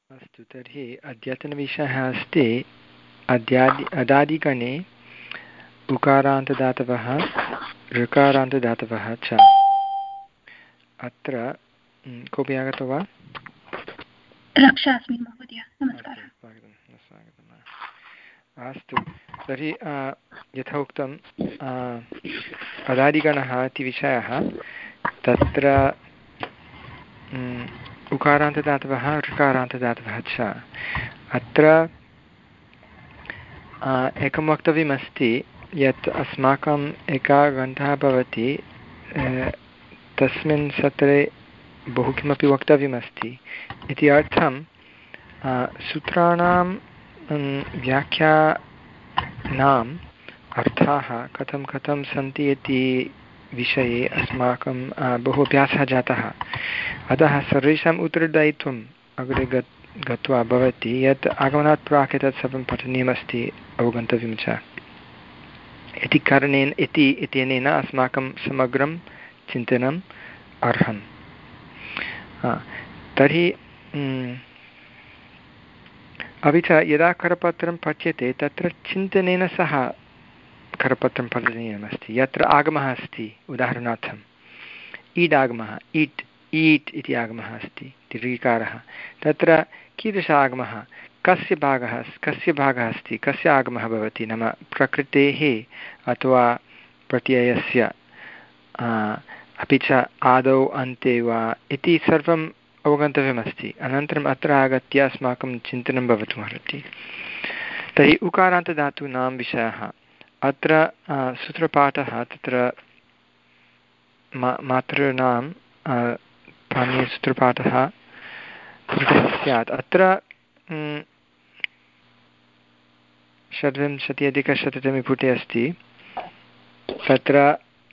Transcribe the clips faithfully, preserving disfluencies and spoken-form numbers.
अस्तु, तर्हि अद्यतनविषयः अस्ति अद्यादि अदादिगणे उकारान्तदातवः ऋकारान्तदातवः च। अत्र कोऽपि आगतो वा? रक्षा अस्मि महोदय, नमस्कारः। स्वागतं स्वागतम्। अस्तु, तर्हि यथा उक्तम् अदादिगणः इति विषयः, तत्र उकारान्तदातवः ऋकारान्तदातवः च। अत्र एकं वक्तव्यमस्ति यत् अस्माकम् एका घण्टा भवति, तस्मिन् सत्रे बहु किमपि वक्तव्यमस्ति इति अर्थं सूत्राणां व्याख्यानाम् अर्थाः कथं कथं सन्ति इति विषये अस्माकं बहु अभ्यासः जातः। अतः सर्वेषाम् उत्तरदायित्वम् अग्रे गत् गत्वा भवति यत् आगमनात् प्राक् एतत् सर्वं पठनीयमस्ति, अवगन्तव्यं च इति कारणेन इति इत्यनेन अस्माकं समग्रं चिन्तनम् अर्हम्। तर्हि अपि च यदा करपत्रं पठ्यते तत्र चिन्तनेन सह करपत्रं पठनीयमस्ति। यत्र आगमः अस्ति, उदाहरणार्थम् ईडागमः, ईट् ईट् इति आगमः अस्ति इति ऋकारः, तत्र कीदृश आगमः, कस्य भागः कस्य भागः अस्ति, कस्य आगमः भवति, नाम प्रकृतेः अथवा प्रत्ययस्य, अपि च आदौ अन्ते वा इति सर्वम् अवगन्तव्यमस्ति। अनन्तरम् अत्र आगत्य अस्माकं चिन्तनं भवितुमर्हति। तर्हि उकारान्तधातूनां विषयः अत्र सूत्रपाठः, तत्र मा मातॄणां पाणिनीयसूत्रपाठः स्यात्। अत्र षड्विंशति अधिकशततमे पुटे अस्ति। तत्र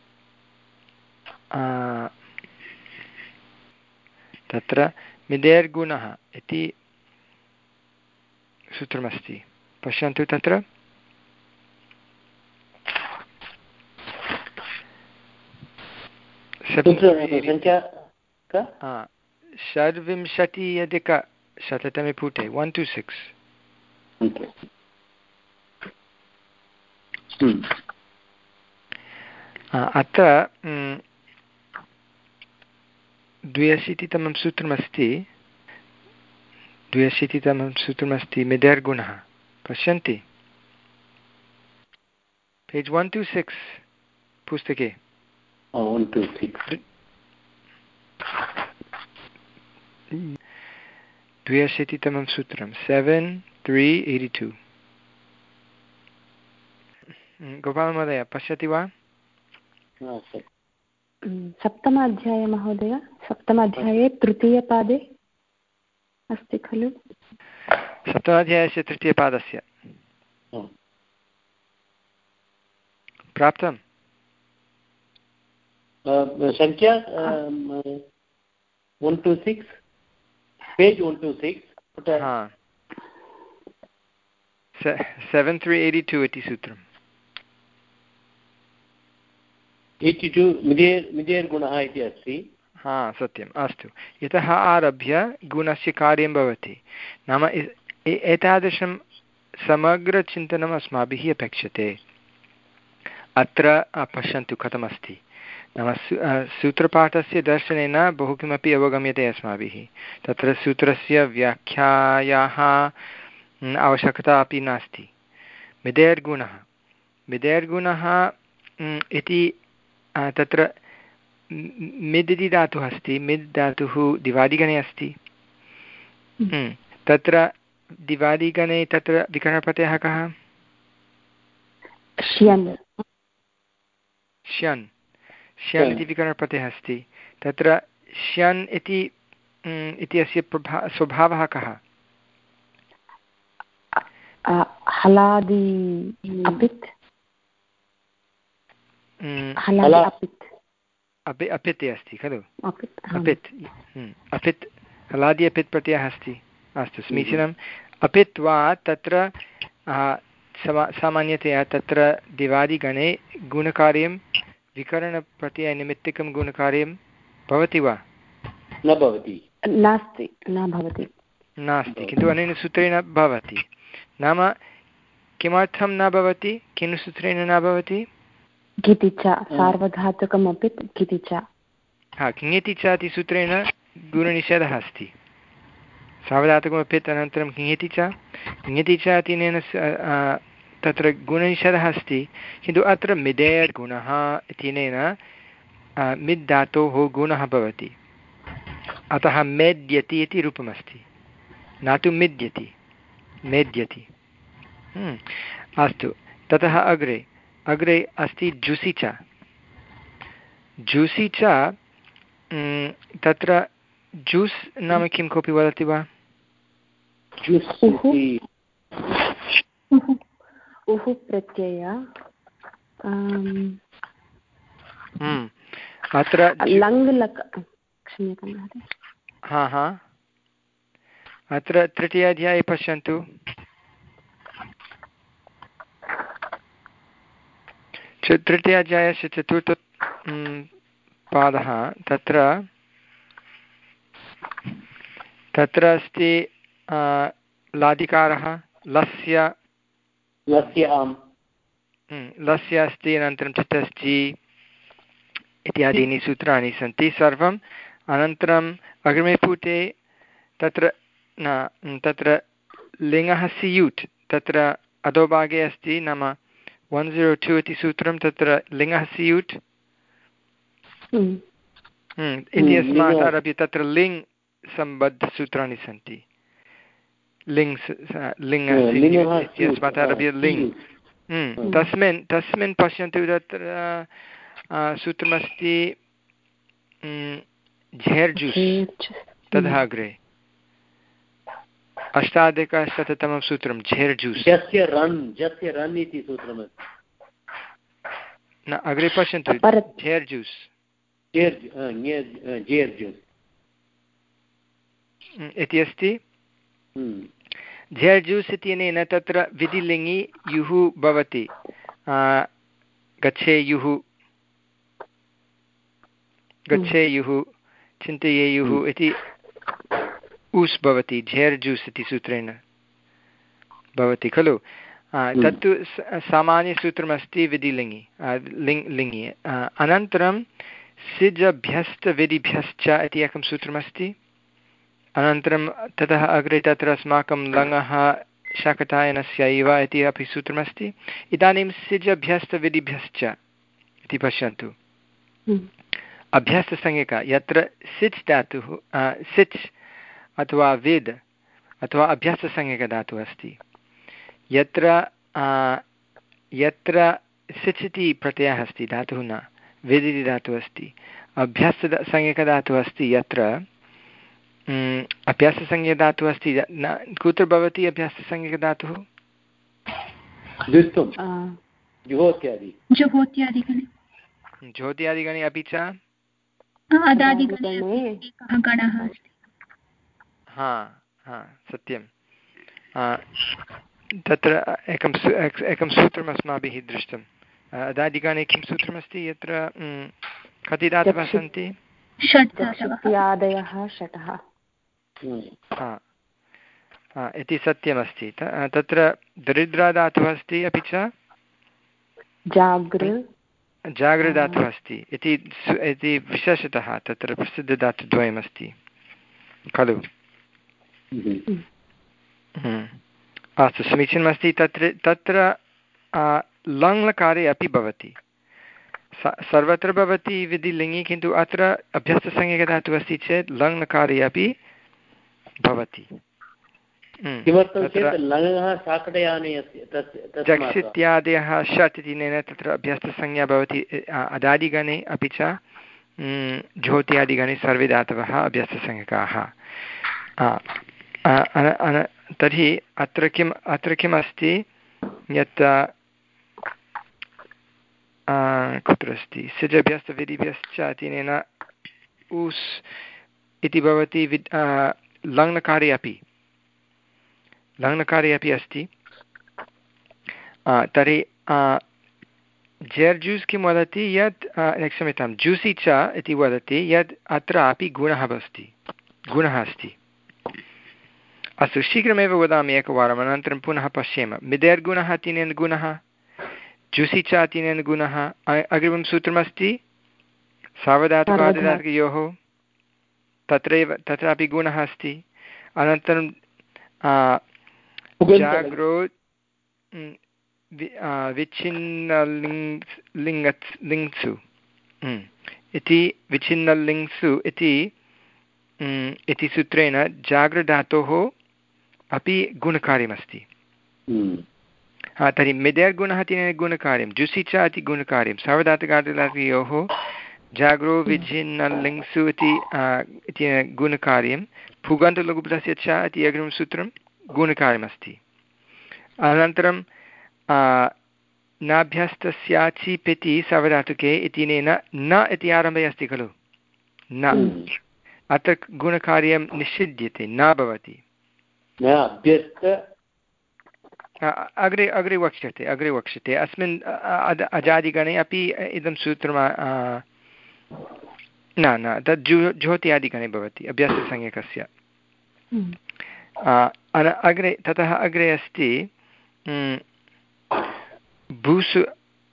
तत्र मिदेर्गुणः इति सूत्रमस्ति, पश्यन्तु। तत्र षड्विंशति अधिकशततमे पुटे वन् टु सिक्स्। अत्र द्व्यशीतितमं सूत्रमस्ति द्व्यशीतितमं सूत्रमस्ति मिदेर्गुणः। पश्यन्ति पेज् वन् टु सिक्स् पुस्तके। द्व्यशीतितमं सूत्रं सेवेन् त्री एय्टि टु। गोपालमहोदय पश्यति वा? सप्तमाध्याये महोदय, सप्तमाध्याये तृतीयपादे अस्ति खलु? सप्तमाध्यायस्य तृतीयपादस्य प्राप्तं संख्या one two six, page one two six, seven three eighty two इति सूत्रम्। एय्टि टु मिदेर् मिदेर् गुणः इति अस्ति। हा, सत्यम्। अस्तु, इतः आरभ्य गुणस्य कार्यं भवति, नाम एतादृशं समग्रचिन्तनम् अस्माभिः अपेक्षते। अत्र पश्यन्तु कथमस्ति, नाम सूत्रपाठस्य दर्शनेन बहु किमपि अवगम्यते अस्माभिः। तत्र सूत्रस्य व्याख्यायाः आवश्यकता अपि नास्ति। मिदेर्गुणः मिदेर्गुणः इति तत्र मिद् इति धातुः अस्ति। मिद् धातुः दिवादिगणे अस्ति। तत्र दिवादिगणे तत्र विकरणप्रत्ययः कः? श्यन् श्यन् श्यन् इति विकरणप्रत्ययः अस्ति। तत्र श्यन् इति इति अस्य प्रभा स्वभावः कः? हलादि अपित् अपि अपित् अस्ति खलु? अपित् अपित् हलादि अपित् प्रत्ययः अस्ति। अस्तु, समीचीनम्। अपित् वा तत्र सामान्यतया तत्र दिवादिगणे गुणकार्यं विकरणप्रत्ययनिमित्तिकं गुणकार्यं भवति वा? न भवति। नास्ति, न भवति। नास्ति, किन्तु अनेन सूत्रेण भवति। नाम किमर्थं न भवति, केन सूत्रेण न भवति? किति च सार्वधातुकमपि किति च। हा, किङति च इति सूत्रेण गुणनिषेधः अस्ति। सार्वधातुकमपि अनन्तरं किङति च किङति च इत्यनेन तत्र गुणनिषेधः अस्ति, किन्तु अत्र मिदेर् गुणः इत्यनेन मिद् धातोः गुणः भवति, अतः मेद्यति इति रूपमस्ति, न तु मिद्यति, मेद्यति। अस्तु, ततः अग्रे अग्रे अस्ति जुसि च। जुसि च तत्र जूस् नाम किं कोऽपि वदति वा? उः प्रत्यय अत्र लङ् लक क्षम्यतां। हा हा अत्र तृतीयाध्याये पश्यन्तु, तृतीयाध्यायस्य चतुर्थ पादः, तत्र तत्र अस्ति लादिकारः लस्य लस्य आम् लस्य अस्ति, अनन्तरं चतस्ति इत्यादीनि सूत्राणि सन्ति सर्वम्। अनन्तरम् अग्रिमे पुटे तत्र न तत्र लिङ्गः स्यूट् तत्र अधोभागे अस्ति, नाम वन् ज़ीरो टु इति सूत्रं, तत्र लिङ्गः स्यूट् इति अस्मात् आरभ्य तत्र लिङ् सम्बद्धसूत्राणि सन्ति। लिङ् लिङ्गः इत्यस्मात् आरभ्य लिङ् तस्मिन् तस्मिन् पश्यन्तु, तत्र सूत्रमस्ति झेर्जुस्, ततः अग्रे अष्टाधिकशततमं सूत्रं झेर्जुस्। जस्य रन् जस्य रन् इति सूत्रमस्ति। न अग्रे पश्यन्तु, झेर्जुस् इति अस्ति। झेर्जुस् इत्यनेन तत्र विधिलिङि युः भवति, गच्छेयुः गच्छेयुः चिन्तयेयुः इति ऊस् भवति, झेर्जुस् इति सूत्रेण भवति खलु। तत्तु सामान्यसूत्रमस्ति विधिलिङि लिङ् लिङि। अनन्तरं सिजभ्यस्तविधिभ्यश्च इति एकं सूत्रमस्ति। अनन्तरं ततः अग्रे तत्र अस्माकं लङः शाकटायनस्यैव इति अपि सूत्रमस्ति। इदानीं सिजभ्यस्तविधिभ्यश्च इति पश्यन्तु। अभ्यस्तसंज्ञका यत्र सिच् धातुः सिच् अथवा विद् अथवा अभ्यस्तसंज्ञकधातुः अस्ति, यत्र यत्र सिच् इति प्रत्ययः अस्ति, धातुः न, विद् इति धातुः अस्ति, अभ्यस्तसंज्ञकधातुः अस्ति यत्र अभ्याससंज्ञकधातुः अस्ति न, कुत्र भवति अभ्याससंज्ञकधातुः? ज्योत्यादिगणे अपि च हा हा सत्यं। तत्र एकं एकं सूत्रम् अस्माभिः दृष्टम्। अदादिगणे किं सूत्रमस्ति, यत्र कति धातवः सन्ति? इति सत्यमस्ति। तत्र दरिद्रधातुः अस्ति, अपि च जागृधातुः अस्ति इति विशेषतः तत्र प्रसिद्धधातुद्वयमस्ति खलु। अस्तु, समीचीनमस्ति। तत्र तत्र लङ्लकारे अपि भवति, सर्वत्र भवति विधिलिङि, किन्तु अत्र अभ्यस्तसंज्ञकधातुः अस्ति चेत् लङ्लकारे अपि भवति। जक्स् इत्यादयः षट् इत्यनेन तत्र अभ्यस्तसंज्ञा भवति अदादिगणे, अपि च ज्योत्यादिगणे सर्वे धातवः अभ्यस्तसंज्ञकाः। तर्हि अत्र किम् अत्र किम् अस्ति यत् कुत्र अस्ति, सिजभ्यस्तविधिभ्यश्च इत्यनेन ऊस् इति भवति विद् लङ्लकारे अपि लङ्लकारे अपि अस्ति। तर्हि जेर्जूस् किं वदति, यत् क्षम्यतां जूसि च इति वदति यत् अत्र अपि गुणः अस्ति गुणः अस्ति अस्तु शीघ्रमेव वदामि एकवारम् अनन्तरं पुनः पश्येम मिदेर्गुणः तिनेन गुणः जुसि च तिनेन गुणः अग्रिमं सूत्रमस्ति सावधातुकादिदातुकयोः तत्रैव तत्रापि गुणः अस्ति अनन्तरं जाग्रो विच्छिन्नलिङ् लिङ्गत् लिङ्सु इति विच्छिन्नलिङ्सु इति इति सूत्रेण जाग्रधातोः अपि गुणकार्यमस्ति तर्हि मिदेर्गुणः तेन गुणकार्यं जुसि च इति गुणकार्यं सावधातुकादिदातुकयोः जाग्रो विच्छिन्नलिङ्सु इति गुणकार्यं पुगन्तलघुपदस्य च इति अग्रिमं सूत्रं गुणकार्यमस्ति अनन्तरं नाभ्यस्तस्याचि पिति सावधातुके इत्यनेन न इति आरम्भे अस्ति खलु न अत्र गुणकार्यं निषिध्यते न भवति अग्रे अग्रे वक्ष्यते अग्रे वक्ष्यते अस्मिन् अजादिगणे अपि इदं सूत्रं न न तद् जु ज्योत्यादिगणे भवति अभ्याससंज्ञकस्य अग्रे ततः अग्रे अस्ति भूसु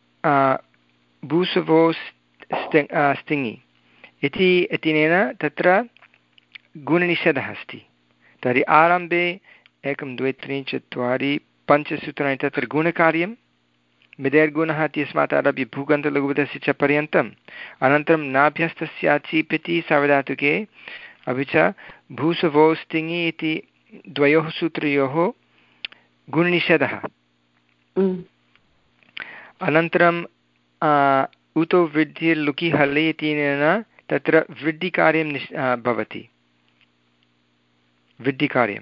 भूसुवो स्तिङि इति इत्यनेन तत्र गुणनिषेधः अस्ति तर्हि आरम्भे एकं द्वे त्रीणि चत्वारि पञ्चसूत्राणि तत्र गुणकार्यं मिदेर्गुणः इत्यस्मात् आरभ्य भूगन्तलघुपदस्य च पर्यन्तम् अनन्तरं नाभ्यस्तस्याचि पिति सावधातुके अपि च भूसुवो स्तिङि इति द्वयोः सूत्रयोः गुणनिषेधः अनन्तरं उतो वृद्धिर्लुकि हल्लि इत्यनेन तत्र वृद्धिकार्यं निश् भवति वृद्धिकार्यं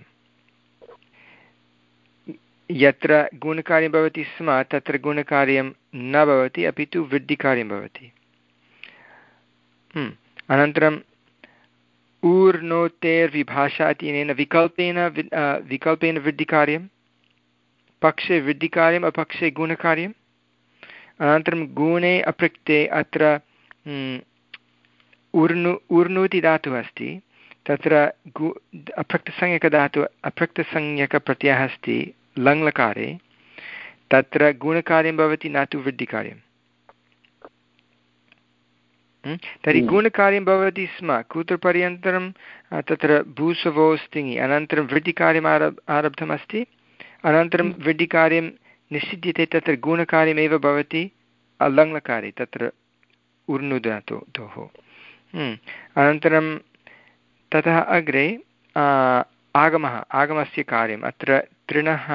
यत्र गुणकार्यं भवति स्म तत्र गुणकार्यं न भवति अपि तु वृद्धिकार्यं भवति अनन्तरम् ऊर्णोतेर्विभाषा इत्यनेन विकल्पेन विकल्पेन वृद्धिकार्यं पक्षे वृद्धिकार्यम् अपक्षे गुणकार्यम् अनन्तरं गुणे अपृक्ते अत्र ऊर्नु ऊर्णुति धातुः अस्ति तत्र गु अपृक्तसंज्ञकधातुः अपृक्तसंज्ञकप्रत्ययः अस्ति लङ्लकारे तत्र गुणकार्यं भवति न तु वृद्धिकार्यं तर्हि गुणकार्यं भवति स्म कुत्रपर्यन्तं तत्र भूसवो स्तिङि अनन्तरं वृद्धिकार्यम् आरब् आरब्धमस्ति अनन्तरं वृद्धिकार्यं निषिध्यते तत्र गुणकार्यमेव भवति लङ्लकारे तत्र ऊर्नुधातोः अनन्तरं ततः अग्रे आगमः आगमस्य कार्यम् अत्र तृणः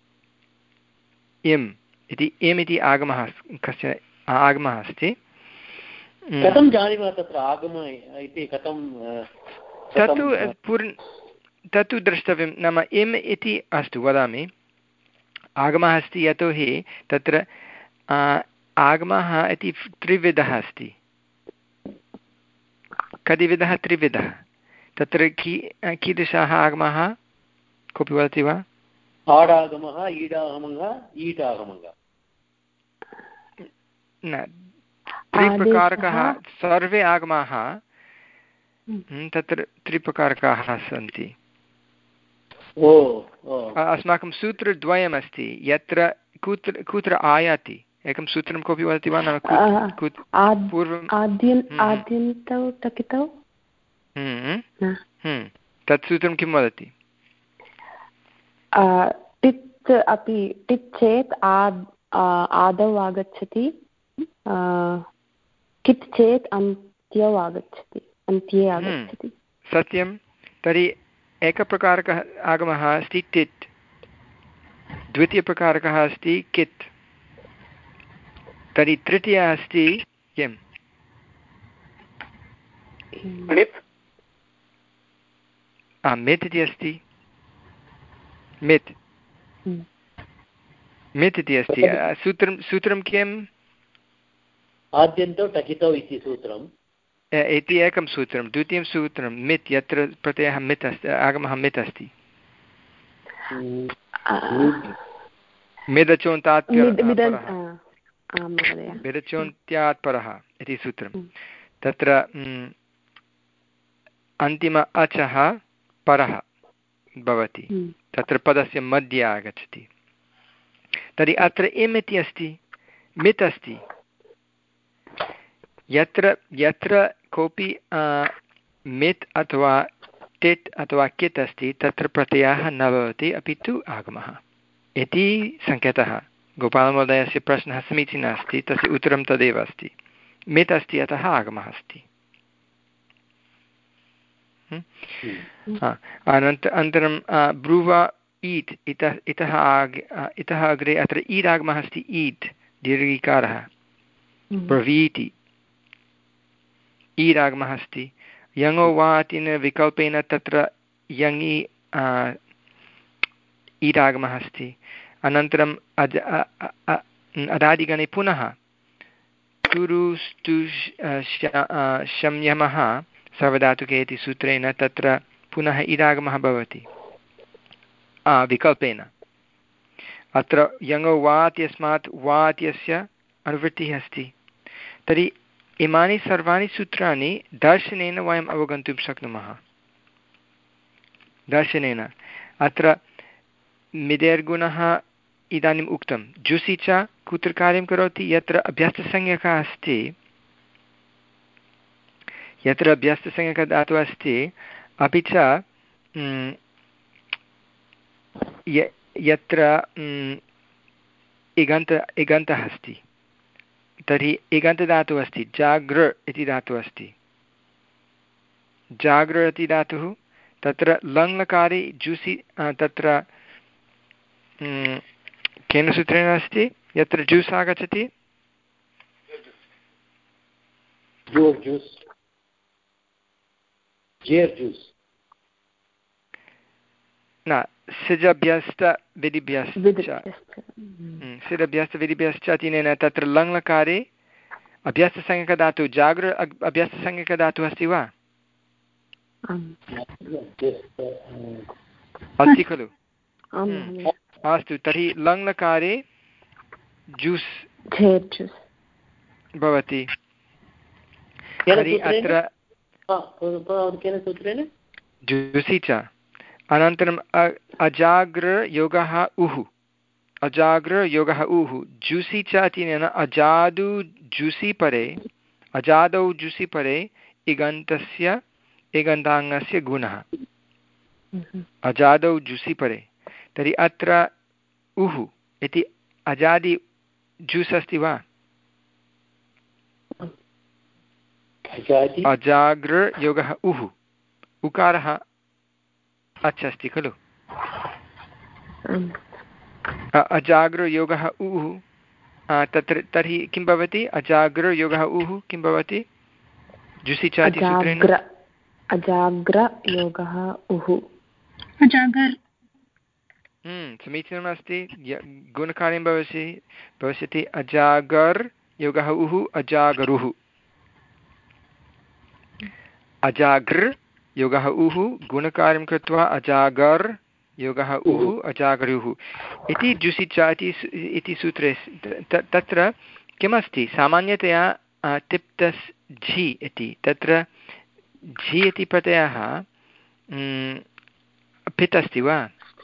इम् इति इम् इति आगमः कस्य आगमः अस्ति कथं जानीमः तत्र आगमः इति कथं तत्तु पूर् तत्तु द्रष्टव्यं नाम इम् इति अस्तु वदामि आगमः अस्ति यतोहि तत्र आगमः इति त्रिविधः अस्ति कति विधः त्रिविधः तत्र की कीदृशाः आगमाः कोऽपि वदति वा आडागमः ईडागमः ईटागमः न त्रिप्रकारकाः सर्वे आगमाः तत्र त्रिप्रकारकाः सन्ति ओ अस्माकं सूत्रद्वयमस्ति यत्र कुत्र कुत्र आयाति एकं सूत्रं कोऽपि वदति वा नाम पूर्वम् आद्यन्तौ टकितौ तत् सूत्रं किं वदति टित् अपि टित् चेत् आदौ आगच्छति कित् चेत् अन्त्यौ आगच्छति अन्त्ये आगच्छति सत्यं तर्हि एकप्रकारकः आगमः अस्ति टित् द्वितीयप्रकारकः अस्ति कित् तर्हि तृतीयः अस्ति किं मित् इति अस्ति मित् मित् इति अस्ति सूत्रं सूत्रं किम् आद्यन्तौ टकितौ इति सूत्रम् इति एकं सूत्रं द्वितीयं सूत्रं मित् यत्र प्रत्ययः मित् अस्ति आगमः मित् अस्ति मिदचोन्तात् मिदचोन्त्यात् परः इति सूत्रं तत्र अन्तिम अचः परः भवति, तत्र पदस्य मध्ये आगच्छति। तर्हि अत्र इम् इति अस्ति, मित् अस्ति, यत्र यत्र कोऽपि मित् अथवा टिट् अथवा कित् अस्ति तत्र प्रत्ययः न भवति, अपि तु आगमः इति सङ्केतः। गोपालमहोदयस्य प्रश्नः समीचीनः अस्ति, तस्य उत्तरं तदेव अस्ति। मित् अस्ति अतः आगमः अस्ति। अनन्त अनन्तरं ब्रूवा ईट्, इतः इतः आग् इतः अग्रे अत्र ईड् आगमः अस्ति, ईट् दीर्घिकारः, ब्रवीति ईड् आगमः अस्ति। यङो वा इति विकल्पेन तत्र यङि ईड् आगमः अस्ति। अनन्तरम् अज अदादिगणे पुनः तुरु स्तु शम्यमः सर्वधातुके इति सूत्रेण तत्र पुनः इडागमः भवति विकल्पेन। अत्र यङो वा इत्यस्मात् वा इत्यस्य अनुवृत्तिः अस्ति। तर्हि इमानि सर्वाणि सूत्राणि दर्शनेन वयम् अवगन्तुं शक्नुमः। दर्शनेन अत्र मिदेर्गुणः इदानीम् उक्तं, जुसि च कुत्र कार्यं करोति, यत्र अभ्यस्तसंज्ञकः अस्ति, यत्र अभ्यस्तसंज्ञकः धातुः अस्ति, अपि च यत्र इगन्त इगन्तः अस्ति, तर्हि इगन्तधातुः अस्ति, जागृ इति धातुः अस्ति। जागृ इति धातुः तत्र लङ्लकारे जुसि तत्र केन सूत्रेण अस्ति, यत्र जूस् आगच्छति, न सिजभ्यस्त विधिभ्यश्च सिजभ्यस्त विधिभ्यश्च तिनेन तत्र लङ्लकारे अभ्यस्तसंज्ञकधातुः जागृ अभ्यस्तसंज्ञकधातुः अस्ति वा? अस्ति खलु? अस्तु, तर्हि लङ्लकारे जूस् भवति। तर्हि अत्र जुसि च, अनन्तरम् अजाग्र योगः उः, अजाग्र योगः उः, जुसि च इत्यनेन अजादु जुसि परे, अजादौ जुसि परे इगन्तस्य इगन्ताङ्गस्य गुणः, अजादौ जुसि परे। तर्हि अत्र उः इति अजादि जूस् अस्ति वा? अजाग्र योगः उः, उकारः अच् अस्ति खलु? अजाग्र योगः उः, तत्र तर्हि किं भवति? अजाग्र योगः उः किं भवति? जुसि च इति सूत्रेण अजाग्र योगः उः, अजागर्। समीचीनम् अस्ति। गुणकार्यं भवति भविष्यति अजागर् योगः उः, अजागरुः, अजागृ योगः उः, गुणकार्यं कृत्वा अजागर् योगः उः, अजागरुः इति जुसि च इति सूत्रे। तत्र किमस्ति, सामान्यतया तिप्तस् झि इति, तत्र झि इति प्रत्ययः पित् अस्ति वा?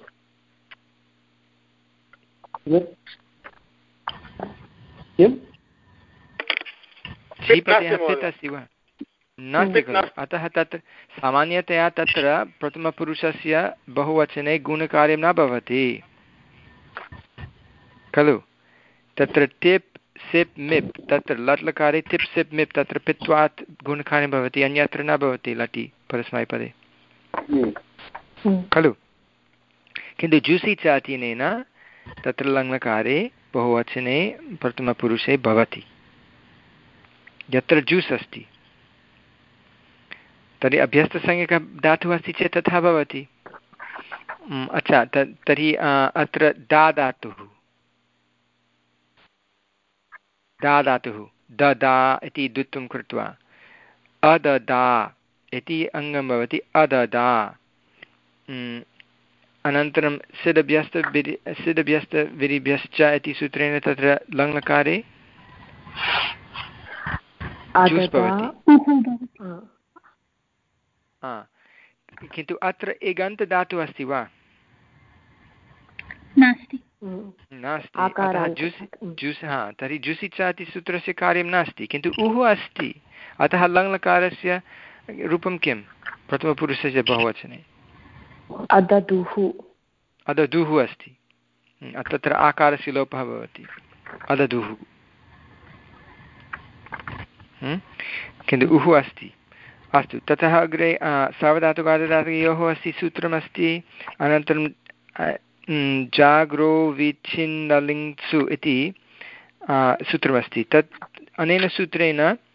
झि प्रत्ययः पित् अस्ति वा? नास्ति खलु। अतः तत्र सामान्यतया तत्र प्रथमपुरुषस्य बहुवचने गुणकार्यं न भवति खलु। तत्र टिप् सिप् मिप्, तत्र लट् लकारे टिप् सिप् मिप्, तत्र पित्वात् गुणकार्यं भवति, अन्यत्र न भवति लटि परस्मैपदे खलु। किन्तु जुसि च इत्यनेन तत्र लङ्लकारे बहुवचने प्रथमपुरुषे भवति यत्र जूस् अस्ति। तर्हि अभ्यस्तसंज्ञकः धातुः अस्ति चेत् तथा भवति। अच्छा, तर्हि अत्र दा धातुः, दा धातुः ददा इति द्वित्वं कृत्वा अददा इति अङ्गं भवति, अददा। अनन्तरं सिदभ्यस्त विधि सिदभ्यस्त विधिभ्यश्च इति सूत्रेण तत्र लङ्लकारे जूस् भवति। किन्तु अत्र एगन्तदातुः अस्ति वा? नास्ति नास्ति। अतः जुस् जुस् हा तर्हि जुसि च इति सूत्रस्य कार्यं नास्ति, किन्तु उः अस्ति। अतः लङ्लकारस्य रूपं किं प्रथमपुरुषस्य बहुवचने? अददुः अददुः अस्ति। तत्र आकारस्य लोपः भवति अददुः, किन्तु उः अस्ति। अस्तु, ततः अग्रे सावधातुकार्धधातुकयोः अस्ति सूत्रमस्ति। अनन्तरं जाग्रो विच्छिन्नलिङ्सु इति सूत्रमस्ति। तत् अनेन सूत्रेण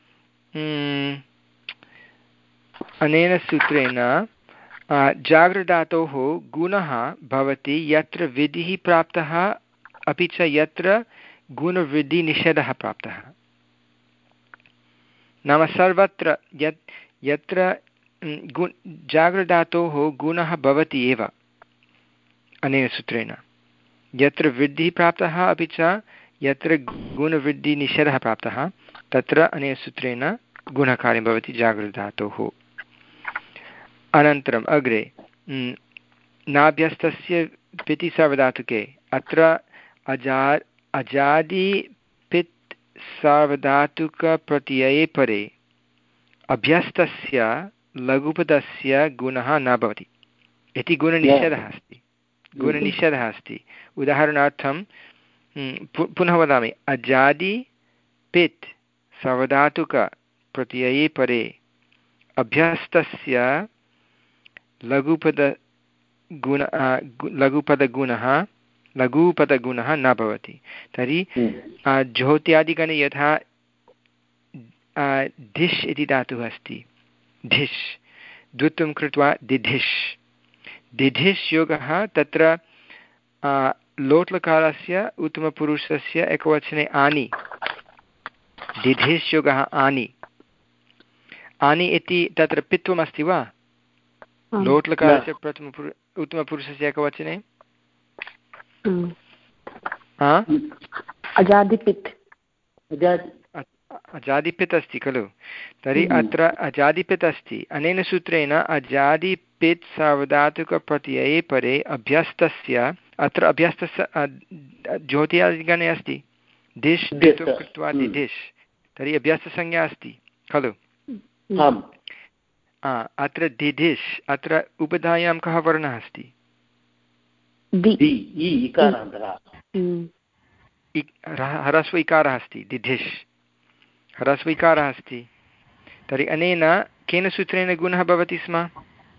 अनेन सूत्रेण जाग्रधातोः गुणः भवति यत्र विधिः प्राप्तः अपि च यत्र गुणवृद्धिनिषेधः प्राप्तः। नाम सर्वत्र यत् यत्र गु जाग्रधातोः गुणः भवति एव अनेन सूत्रेण, यत्र वृद्धिः प्राप्तः अपि च यत्र गुणवृद्धिनिषेधः प्राप्तः तत्र अनेन सूत्रेण गुणकार्यं भवति जाग्रधातोः। अनन्तरम् अग्रे नाभ्यस्तस्य पिति सार्वधातुके अत्र अजा अजादि पित् सार्वधातुकप्रत्यये परे अभ्यस्तस्य लघुपदस्य गुणः न भवति इति गुणनिषेधः अस्ति। गुणनिषेधः अस्ति। उदाहरणार्थं पुनः वदामि, अजादि पित् सार्वधातुकप्रत्यये परे अभ्यस्तस्य लघुपदगुण लघुपदगुणः लघुपदगुणः न भवति। तर्हि ज्योत्यादिगणे यथा धिष् इति धातुः अस्ति, धिष् द्वित्वं कृत्वा दिधिष्, दिधिष् योगः तत्र लोट्लकारस्य उत्तमपुरुषस्य एकवचने आनि, दिधिष् योगः आनि। आनि इति तत्र पित्वमस्ति वा लोट्लकारस्य प्रथमपुरुष उत्तमपुरुषस्य एकवचने? अजादिपित् अजादिपित् अस्ति खलु। तर्हि अत्र अजादिपित् अस्ति। अनेन सूत्रेण अजादिपित् सार्वधातुकप्रत्यये परे अभ्यस्तस्य, अत्र अभ्यस्तस्य ज्योत्यादिगणे अस्ति दिश् दित्वं कृत्वा दिधिष्, तर्हि अभ्यस्तसंज्ञा अस्ति खलु। अत्र दिधिष्, अत्र उपधायां कः वर्णः अस्ति? ह्रस्व इकारः अस्ति। दिधिष् ह्रस्व इकारः अस्ति। तर्हि अनेन केन सूत्रेण गुणः भवति स्म?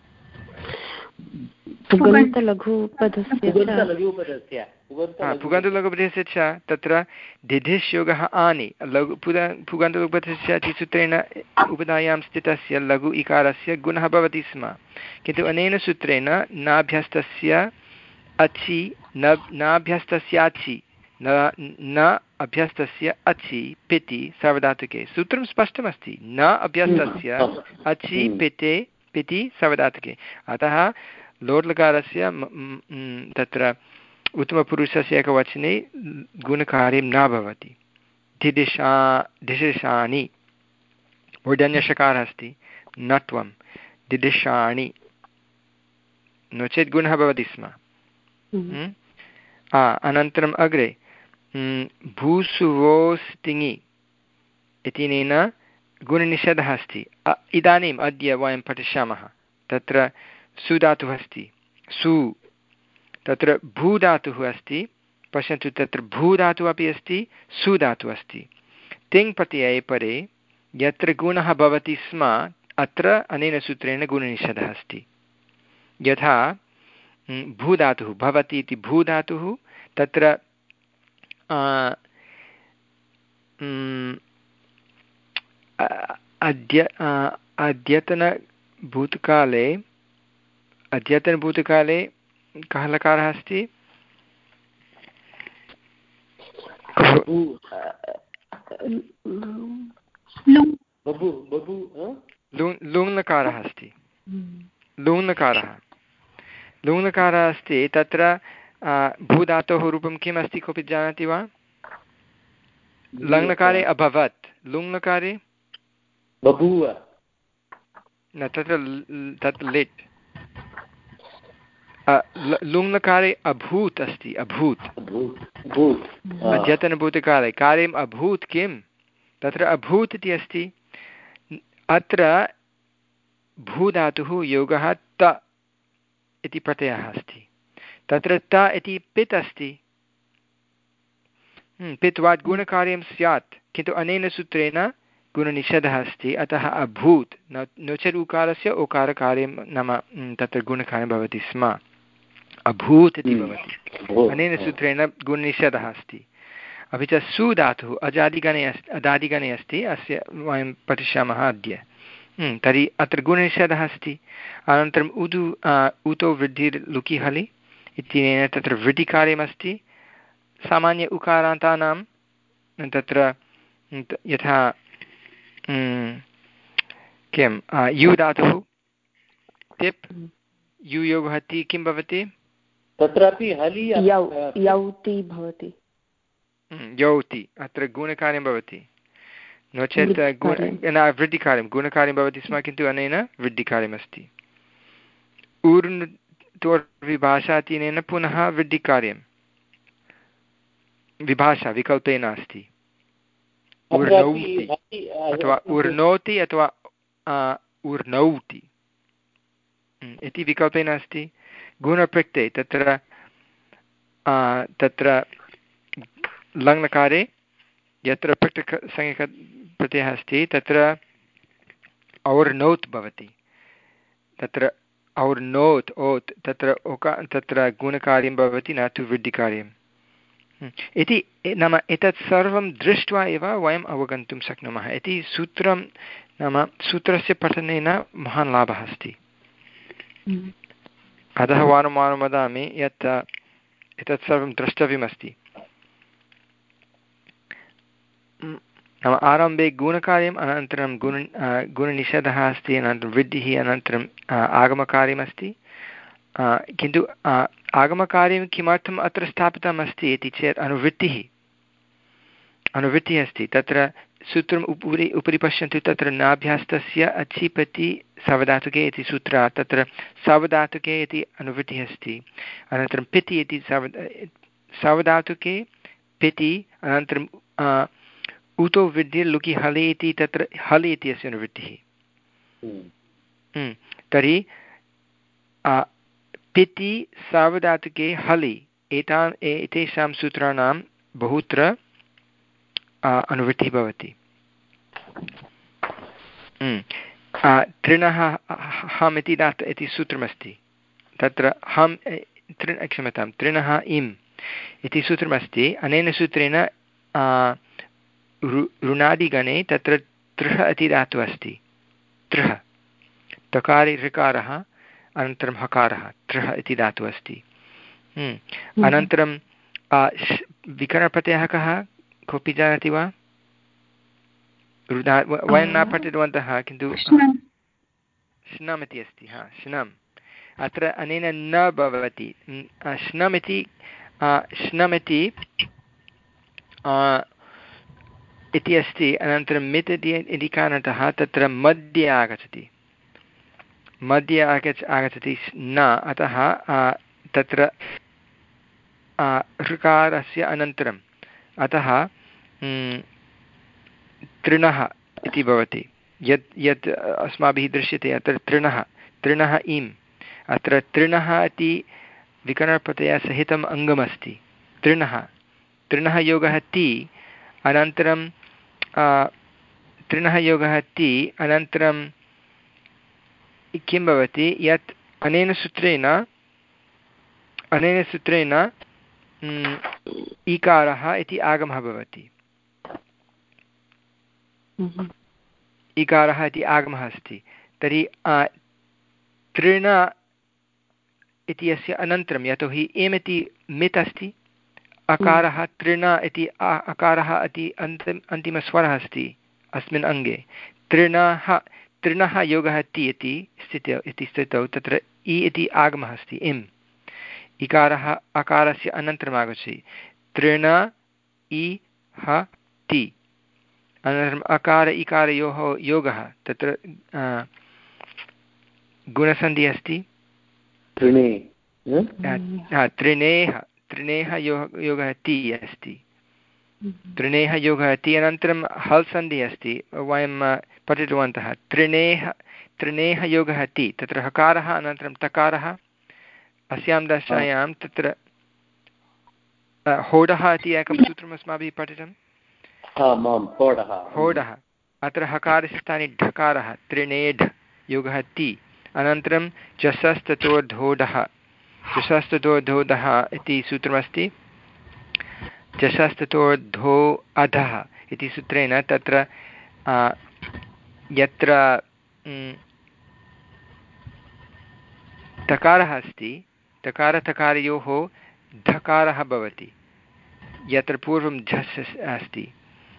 पुगन्तलघुपदस्य च तत्र दिधिष् योगः आनि, लघु पुगन्तलघुपदस्य इति सूत्रेण उपधायां स्थितस्य लघु इकारस्य गुणः भवति स्म। किन्तु अनेन सूत्रेण नाभ्यस्तस्य अचि न नाभ्यस्तस्य अचि न न अभ्यस्तस्य अचि पिति सार्वधातुके सूत्रं स्पष्टमस्ति, न अभ्यस्तस्य अचि पिते पिति सार्वधातुके। अतः लोट्लकारस्य तत्र उत्तमपुरुषस्य एकवचने गुणकार्यं न भवति। दिदिशा दिदिशानि मूर्धन्यषकारः अस्ति, नत्वं दिदिशानि, नो चेत् गुणः भवति स्म। अनन्तरम् अग्रे भूसुवोस्तिङि इत्यनेन गुणनिषेधः अस्ति। इदानीम् अद्य वयं पठिष्यामः। तत्र सुधातुः अस्ति, सु, तत्र भूधातुः अस्ति। पश्यन्तु, तत्र भूधातुः अपि अस्ति, सुधातुः अस्ति। तिङ् प्रत्यये परे यत्र गुणः भवति स्म अत्र अनेन सूत्रेण गुणनिषेधः अस्ति। यथा भूधातुः भवति इति भूधातुः, तत्र अद्य अद्यतनभूतकाले अद्यतनभूतकाले कः लकारः अस्ति? लुङ्लकारः अस्ति। लुङ्लकारः लुङ्लकारः अस्ति। तत्र भूधातोः रूपं किम् अस्ति, कोऽपि जानाति वा? लङ्लकारे अभवत्, लुङ्लकारे बभूव न, तत्र तत् लिट् लुङ्लकारे अभूत् अस्ति अभूत् अद्यतनभूतकाले कार्यम् अभूत् किं तत्र अभूत् इति अस्ति। अत्र भूधातुः योगः त इति प्रत्ययः अस्ति। तत्र त इति पित् अस्ति। पित्वात् गुणकार्यं स्यात् किन्तु अनेन सूत्रेण गुणनिषेधः अस्ति अतः अभूत् नो चेत् उकारस्य ओकारकार्यं नाम तत्र गुणकार्यं भवति स्म अभूत् इति भवति। अनेन सूत्रेण गुणनिषेधः अस्ति। अपि च सुधातुः अजादिगणे अस्ति अदादिगणे अस्ति अस्य वयं पठिष्यामः अद्य। तर्हि अत्र गुणनिषेधः अस्ति। अनन्तरम् उदु उतो वृद्धिर्लुकि हलि इत्यनेन तत्र वृद्धिकार्यमस्ति। सामान्य उकारान्तानां तत्र यथा किं यु धातुः तिप् यु योगः ति किं भवति तत्रापि हलि यौति भवति यौति अत्र गुणकार्यं भवति नो चेत् वृद्धिकार्यं गुणकार्यं भवति स्म किन्तु अनेन वृद्धिकार्यमस्ति। ऊर्न् विभाषा इत्यनेन पुनः वृद्धिकार्यं विभाषा विकल्पेन अस्ति। उर्नौति अथवा उर्नोति अथवा उर्नौति इति विकल्पेन अस्ति। गुणप्रत्यये तत्र तत्र लङ्लकारे यत्र पृथक् संज्ञकप्रत्ययः अस्ति तत्र और्नौत् भवति। तत्र और्नोत् ओत् तत्र ओका तत्र गुणकार्यं भवति न तु वृद्धिकार्यम् इति नाम एतत् सर्वं दृष्ट्वा एव वयम् अवगन्तुं शक्नुमः इति सूत्रं नाम सूत्रस्य पठनेन महान् लाभः अस्ति। अतः वारं वारं वदामि यत् एतत् सर्वं द्रष्टव्यमस्ति। नाम आरम्भे गुणकार्यम् अनन्तरं गुण गुणनिषेधः अस्ति अनन्तरं वृद्धिः अनन्तरम् आगमकार्यमस्ति। किन्तु आगमकार्यं किमर्थम् अत्र स्थापितम् अस्ति इति चेत् अनुवृत्तिः अनुवृत्तिः अस्ति। तत्र सूत्रम् उपरि उपरि पश्यन्तु तत्र नाभ्यास्तस्य अचिपति सावधातुके इति सूत्रात् तत्र सावधातुके इति अनुवृत्तिः अस्ति। अनन्तरं पिति इति साव सावधातुके पिति अनन्तरम् उतो वृद्धिर्लुकि हलि इति तत्र हलि इति अस्य अनुवृत्तिः। तर्हि पिति सावधातुके हलि एतान् एतेषां सूत्राणां बहुत्र अनुवृत्तिः भवति। तृणः हम् इति दात् इति सूत्रमस्ति तत्र हम् तृ क्षम्यतां तृणः इम् इति सूत्रमस्ति। अनेन सूत्रेण ऋणादिगणे तत्र तृः इति धातुः अस्ति। तृः तकारे ऋकारः अनन्तरं हकारः तृः इति धातुः अस्ति। अनन्तरं विकरणप्रत्ययः कः कोऽपि जानाति वा? वयं न पठितवन्तः किन्तु श्नम् इति अस्ति। हा श्नम् अत्र अनेन न भवति। श्नम् इति श्नम् इति इति अस्ति। अनन्तरं मित् इति कारणतः तत्र मध्ये आगच्छति मध्ये आगच्छ आगच्छति न अतः तत्र ऋकारस्य अनन्तरम् अतः तृणः इति भवति। यत् यत् अस्माभिः दृश्यते अत्र तृणः तृणः इम् अत्र तृणः इति विकरणप्रत्ययसहितम् अङ्गमस्ति। तृणः तृणः योगः ति अनन्तरं तृणः योगः ति अनन्तरं किं भवति यत् अनेन सूत्रेण अनेन सूत्रेण ईकारः इति आगमः भवति। ईकारः इति आगमः अस्ति। तर्हि तृण इति अस्य अनन्तरं यतोहि एम् इति मित् अस्ति अकारः तृण इति अकारः इति अन्तिम अन्तिमस्वरः अस्ति अस्मिन् अङ्गे। तृणः तृणः योगः ति इति स्थितौ इति स्थितौ तत्र इ इति आगमः अस्ति इम् इकारः अकारस्य अनन्तरम् आगच्छति तृण इ ह ति अनन्तरम् अकार इकारयोः योगः तत्र गुणसन्धिः अस्ति तृणे त्रिनेह त्रिनेह योग योगः ति अस्ति त्रिनेह योगः ति अनन्तरं हल् सन्धिः अस्ति वयं पठितवन्तः त्रिनेह त्रिनेह योगः ति तत्र हकारः अनन्तरं तकारः अस्यां दशायां तत्र होडः इति एकं सूत्रम् अस्माभिः पठितं होडः अत्र हकारस्य स्थाने ढकारः त्रिनेढ योगः ति अनन्तरं चषस्ततोर्धोडः चषस्ततोर्धोडः इति सूत्रमस्ति चषस्ततोर्धो अधः इति सूत्रेण तत्र यत्र तकारः अस्ति तकारतकारयोः धकारः भवति यत्र पूर्वं झस् अस्ति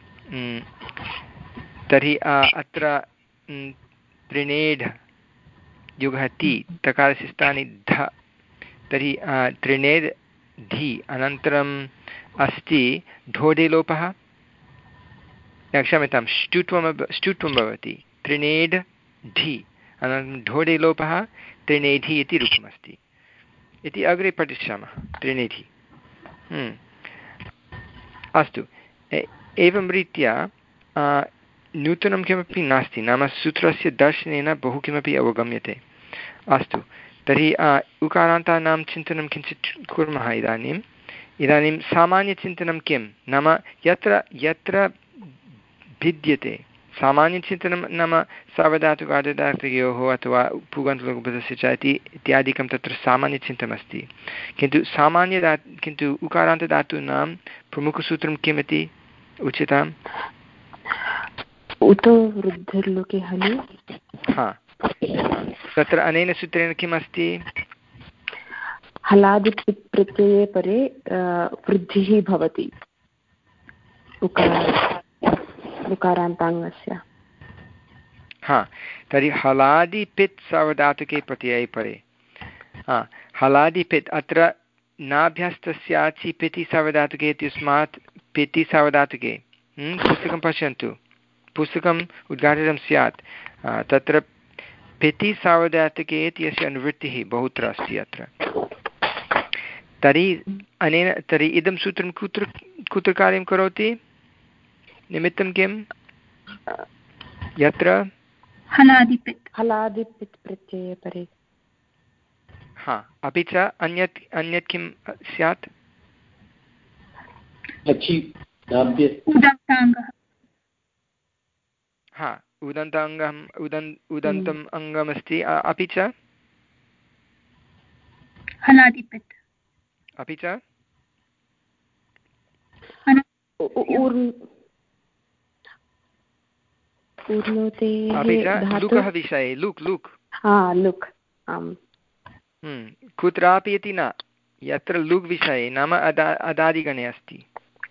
तर्हि अत्र त्रिनेढ योगः ति तकारस्य स्थाने ध तर्हि त्रिनेढ धि अनन्तरम् अस्ति ढोडे लोपः क्षम्यतां ष्टुत्वं ष्टुत्वं भवति त्रिनेढ ढि अनन्तरं ढोडे लोपः त्रिनेधि इति रूपमस्ति इति अग्रे पठिष्यामः त्रिनेधि अस्तु एवं रीत्या नूतनं किमपि नास्ति नाम सूत्रस्य दर्शनेन बहु किमपि अवगम्यते अस्तु तर्हि उकारान्तानां चिन्तनं किञ्चित् कुर्मः इदानीम् इदानीं सामान्यचिन्तनं किं नाम यत्र यत्र भिद्यते सामान्यचिन्तनं नाम सावधातुकार्धधातुकयोः अथवा पुगन्तलघुपदस्य च इति इत्यादिकं तत्र सामान्यचिन्तनमस्ति किन्तु सामान्यदा किन्तु उकारान्तधातूनां प्रमुखसूत्रं किमिति उच्यताम् उतो वृद्धिर्लोके हलि हा तत्र अनेन सूत्रेण किम् अस्ति हलादिपित् प्रत्यये परे वृद्धिः भवति उकारान्ताङ्गस्य हा तर्हि हलादिपित् सावधातुके प्रत्यये परे हा हलादिपित् अत्र नाभ्यस्तस्याचि पिति सावधातुके इत्यस्मात् पिति सावधातुके पुस्तकं पश्यन्तु पुस्तकम् उद्घाटितं स्यात् तत्र पिति सावधातुके इत्यस्य अनुवृत्तिः बहुत्र अस्ति अत्र तर्हि अनेन तर्हि इदं सूत्रं कुत्र कुत्र कार्यं करोति निमित्तं किं यत्र हलादिपित् हलादिपित् प्रत्यये परे हा अपि च अन्यत् अन्यत् किं स्यात् हा उदन्ताङ्गम् उदन् उदन्तम् अङ्गमस्ति अपि च हलादिपित् अपि च अपि च लुकः विषये लुक् लुक् लुक् कुत्रापि इति न यत्र लुक् विषये नाम अदा अदादिगणे अस्ति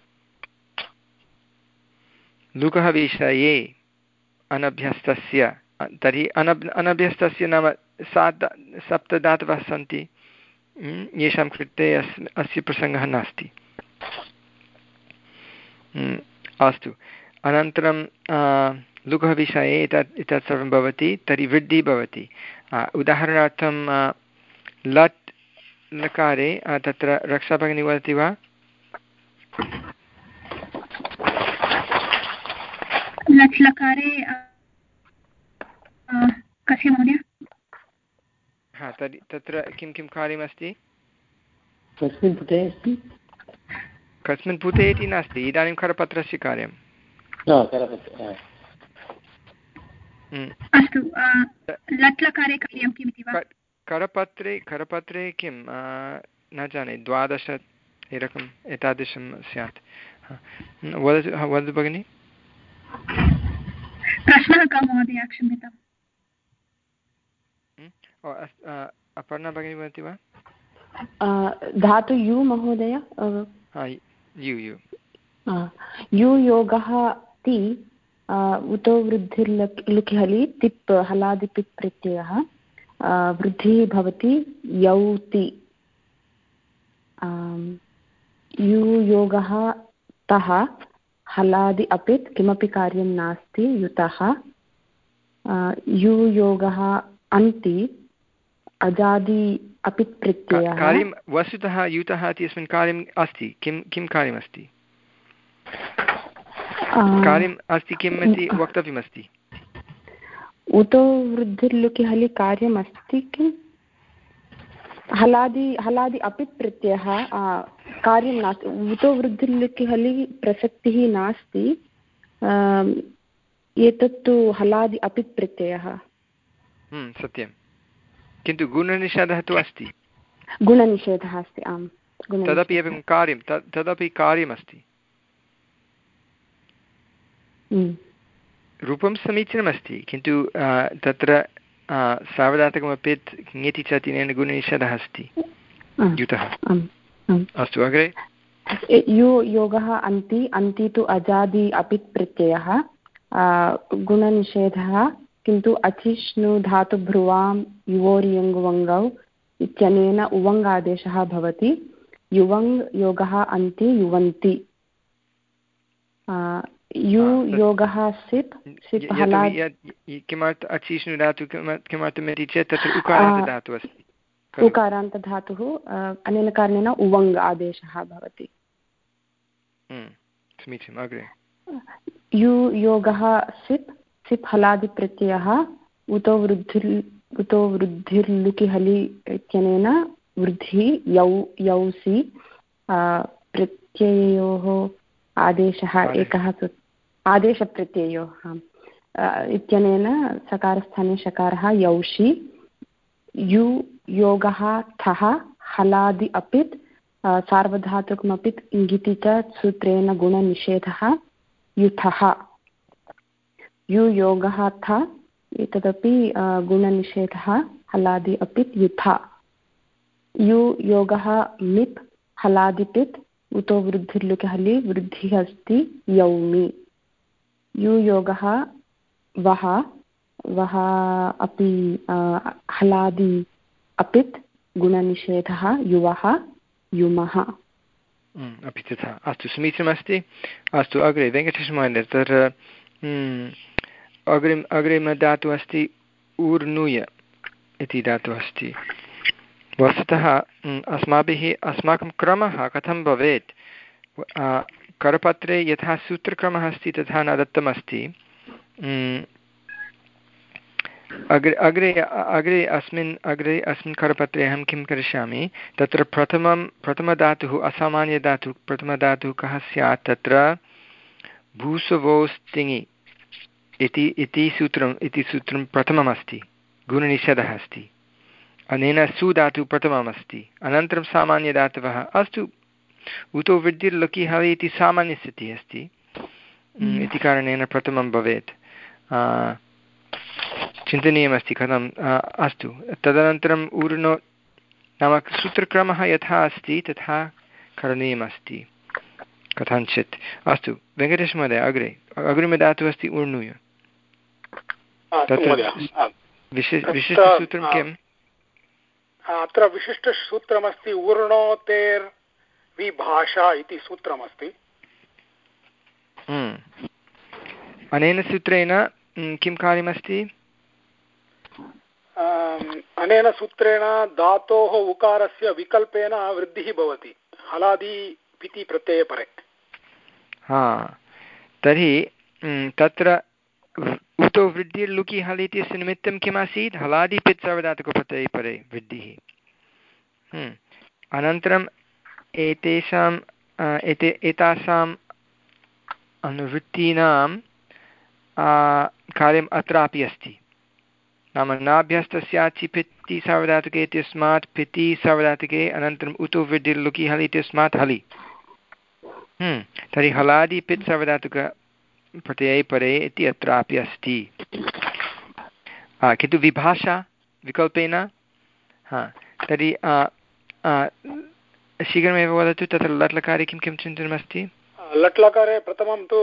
लुकः विषये अनभ्यस्तस्य तर्हि अनभ् अनभ्यस्तस्य नाम सात् सप्तधातवः सन्ति येषां कृते अस् अस्य प्रसङ्गः नास्ति अस्तु अनन्तरं लुकः विषये एतत् एतत् सर्वं भवति तर्हि वृद्धिः भवति उदाहरणार्थं लट् लकारे तत्र रक्षा भगिनी वदति वा लट् लकारे कस्य महोदय हा तर्हि तत्र किं किं कार्यमस्ति कस्मिन् पुटे अस्ति कस्मिन् पुटे इति नास्ति इदानीं करपत्रस्य कार्यं अस्तु लट् लकारे कार्यं किमिति वा करपत्रे करपत्रे किं न जाने द्वादश एकम् एतादृशं स्यात् वदतु वदतु भगिनि प्रश्नः कः महोदय क्षम्यताम् अपर्णा भगिनी वदति वा धातु यु महोदय यु यु यु योगः ति उतो वृद्धिर्लक् लुकि हलि तिप् हलादिपित् प्रत्ययः वृद्धिः भवति यौति यु योगः तः हलादि अपित् किमपि कार्यं नास्ति युतः यु योगः अन्ति अजादि अपित् प्रत्ययः कार्यं वस्तुतः युतः इत्यस्मिन् कार्यम् अस्ति किं किं कार्यमस्ति कार्यम् अस्ति किम् इति वक्तव्यमस्ति उतो वृद्धिर्लुकि हलि कार्यम् अस्ति किम् हलादि हलादि अपित् प्रत्ययः कार्यं नास्ति उतो वृद्धिर्लुकि हलि प्रसक्तिः नास्ति एतत्तु हलादि अपित् प्रत्ययः सत्यं किन्तु गुणनिषेधः तु अस्ति गुणनिषेधः अस्ति आम् तदपि एवं कार्यं तदपि कार्यमस्ति रूपं समीचीनमस्ति किन्तु तत्र सार्वधातुकमपि ङेति च तिनेन गुणनिषेधः अस्ति युतः अस्तु अग्रे यु योगः अन्ति अन्ति तु अजादि अपित् प्रत्ययः गुणनिषेधः किन्तु अचिष्णु धातुभ्रुवां युवोर्यङ्गुवङ्गौ इत्यनेन उवङ्गादेशः भवति युवङ् योगः अन्ति युवन्ति यु योगः सिप् सिप् हलादि किमर्थम् अचिष्णु धातु किमर्थमिति चेत् तत्र उकारान्तधातुः अस्ति उकारान्तधातुः अनेन कारणेन उवङ् आदेशः भवति समीचीनम् अग्रे यु योगः सिप् सिप् हलादिप्रत्ययः उतो वृद्धिर् उतो वृद्धिर्लुकि हलि इत्यनेन वृद्धिः यौ यौसि प्रत्यययोः आदेशः एकः आदेशप्रत्ययोः इत्यनेन सकारस्थाने शकारः यौषि यु योगः थः हलादि अपित् सार्वधातुकमपित् इङिति च सूत्रेण गुणनिषेधः युथः यु योगः थ एतदपि गुणनिषेधः हलादि अपित् युथ यु योगः मिप् हलादिपित् उतो वृद्धिर्लुकि हलि वृद्धिः अस्ति यौमि यु योगः वः वः अपि हलादि अपित् गुणनिषेधः युवः युमः अपि तथा अस्तु समीचीनमस्ति अस्तु अग्रे वेङ्कटेशमहोदय तत्र अग्रिम अग्रिमधातुः अस्ति ऊर्णुय इति धातुः अस्ति वस्तुतः अस्माभिः अस्माकं क्रमः कथं भवेत् करपत्रे यथा सूत्रक्रमः अस्ति तथा न दत्तमस्ति अग्रे अग्रे अग्रे अस्मिन् अग्रे अस्मिन् करपत्रे अहं किं करिष्यामि तत्र प्रथमं प्रथमधातुः असामान्यधातुः प्रथमधातुः कः स्यात् तत्र भूसवोस्तिङि इति इति सूत्रम् इति सूत्रं प्रथममस्ति गुणनिषेधः अस्ति अनेन सुधातुः प्रथममस्ति अनन्तरं सामान्यधातवः अस्तु उतो वृद्धिर्लुकि हलि इति सामान्यस्थितिः अस्ति इति कारणेन प्रथमं भवेत् चिन्तनीयमस्ति कथम् अस्तु तदनन्तरम् ऊर्णो नाम सूत्रक्रमः यथा अस्ति तथा करणीयमस्ति कथञ्चित् अस्तु वेङ्कटेशमहोदय अग्रे अग्रिमधातुः अस्ति ऊर्णुय विशिष्ट विशिष्टसूत्रं किम् अत्र विशिष्टसूत्रमस्ति ऊर्णोतेर्विभाषा इति सूत्रमस्ति अनेन सूत्रेण किं कार्यमस्ति अनेन सूत्रेण धातोः उकारस्य विकल्पेन वृद्धिः भवति हलादि पिति प्रत्यये परे हा तर्हि तत्र उतो वृद्धिर्लुकि हल् इत्यस्य निमित्तं किम् आसीत् हलादि पित् सार्वधातुकप्रत्यये परे वृद्धिः अनन्तरम् एतेषाम् एते एतासाम् अनुवृत्तीनां कार्यम् अत्रापि अस्ति नाम नाभ्यस्तस्याचि पिति सार्वधातुके इत्यस्मात् पिति सार्वधातुके अनन्तरम् उतो वृद्धिर्लुकि हल् इत्यस्मात् हलि तर्हि हलादि पित् सार्वधातुक प्रत्यये परे इति अत्रापि अस्ति किन्तु विभाषा विकल्पेन हा तर्हि शीघ्रमेव वदतु तत्र लट्लकारे किं किं चिन्तनमस्ति लट्लकारे प्रथमं तु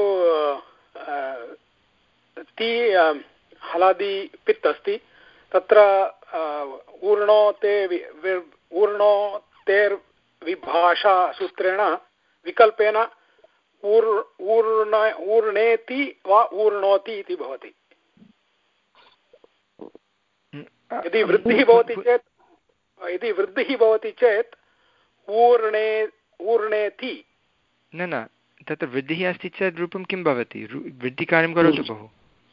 ति हलादि पित् अस्ति तत्र ऊर्णो ते ऊर्णो तेर् विभाषा सूत्रेण विकल्पेन ऊर् ऊर्ण ऊर्णेति वा ऊर्णोति इति भवति यदि वृद्धिः भवति चेत् यदि वृद्धिः भवति चेत् ऊर्णे ऊर्णेति न न तत्र वृद्धिः अस्ति चेत् रूपं किं भवति वृद्धिकार्यं करोतु बहु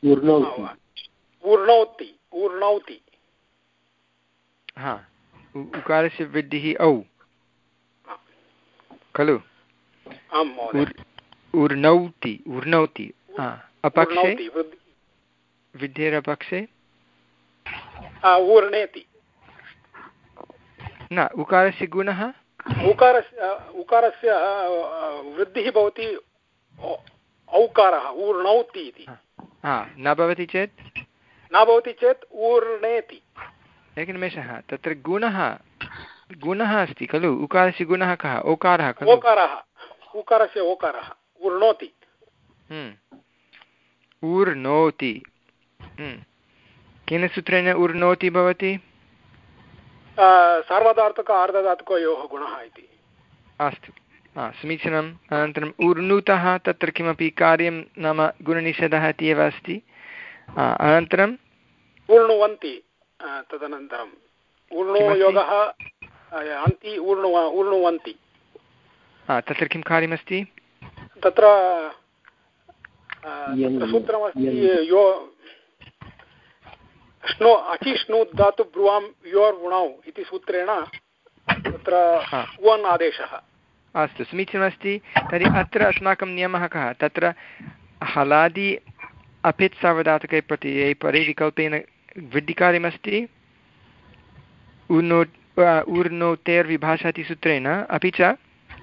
ऊर्णौति ऊर्णौति हा उकारस्य वृद्धिः औ खलु ऊर्णौति ऊर्णौति अपक्षे वृद्धेरपक्षे ऊर्णेति न उकारस्य गुणः उकारस्य उकारस्य वृद्धिः भवति औकारः ऊर्णौति इति न भवति चेत् न भवति चेत् ऊर्णेति एकनिमेषः तत्र गुणः गुणः अस्ति खलु उकारस्य गुणः कः ओकारः खलु ओकारः उकारस्य ओकारः ऊर्णोति ऊर्णोति केन सूत्रेण ऊर्णोति भवति सार्वधातुक आर्धधातुकयोः गुणः इति अस्तु समीचीनम् अनन्तरम् ऊर्णुतः तत्र किमपि कार्यं नाम गुणनिषेधः इति एव अस्ति अनन्तरम् ऊर्णुवन्ति तदनन्तरम् ऊर्णुयोगः अन्ति ऊर्णु ऊर्णुवन्ति तत्र किं कार्यमस्ति तत्र सूत्रमस्ति यो श्नो अचिष्णु धातु ब्रुवां योर्वुणौ इति सूत्रेण तत्र उवन् आदेशः अस्तु समीचीनमस्ति तर्हि अत्र अस्माकं नियमः कः तत्र हलादि अपित् सार्वधातुके प्रत्यये परे विकल्पेन वृद्धिकार्यमस्ति ऊर्णो ऊर्णोतेर्विभाषा इति सूत्रेण अपि च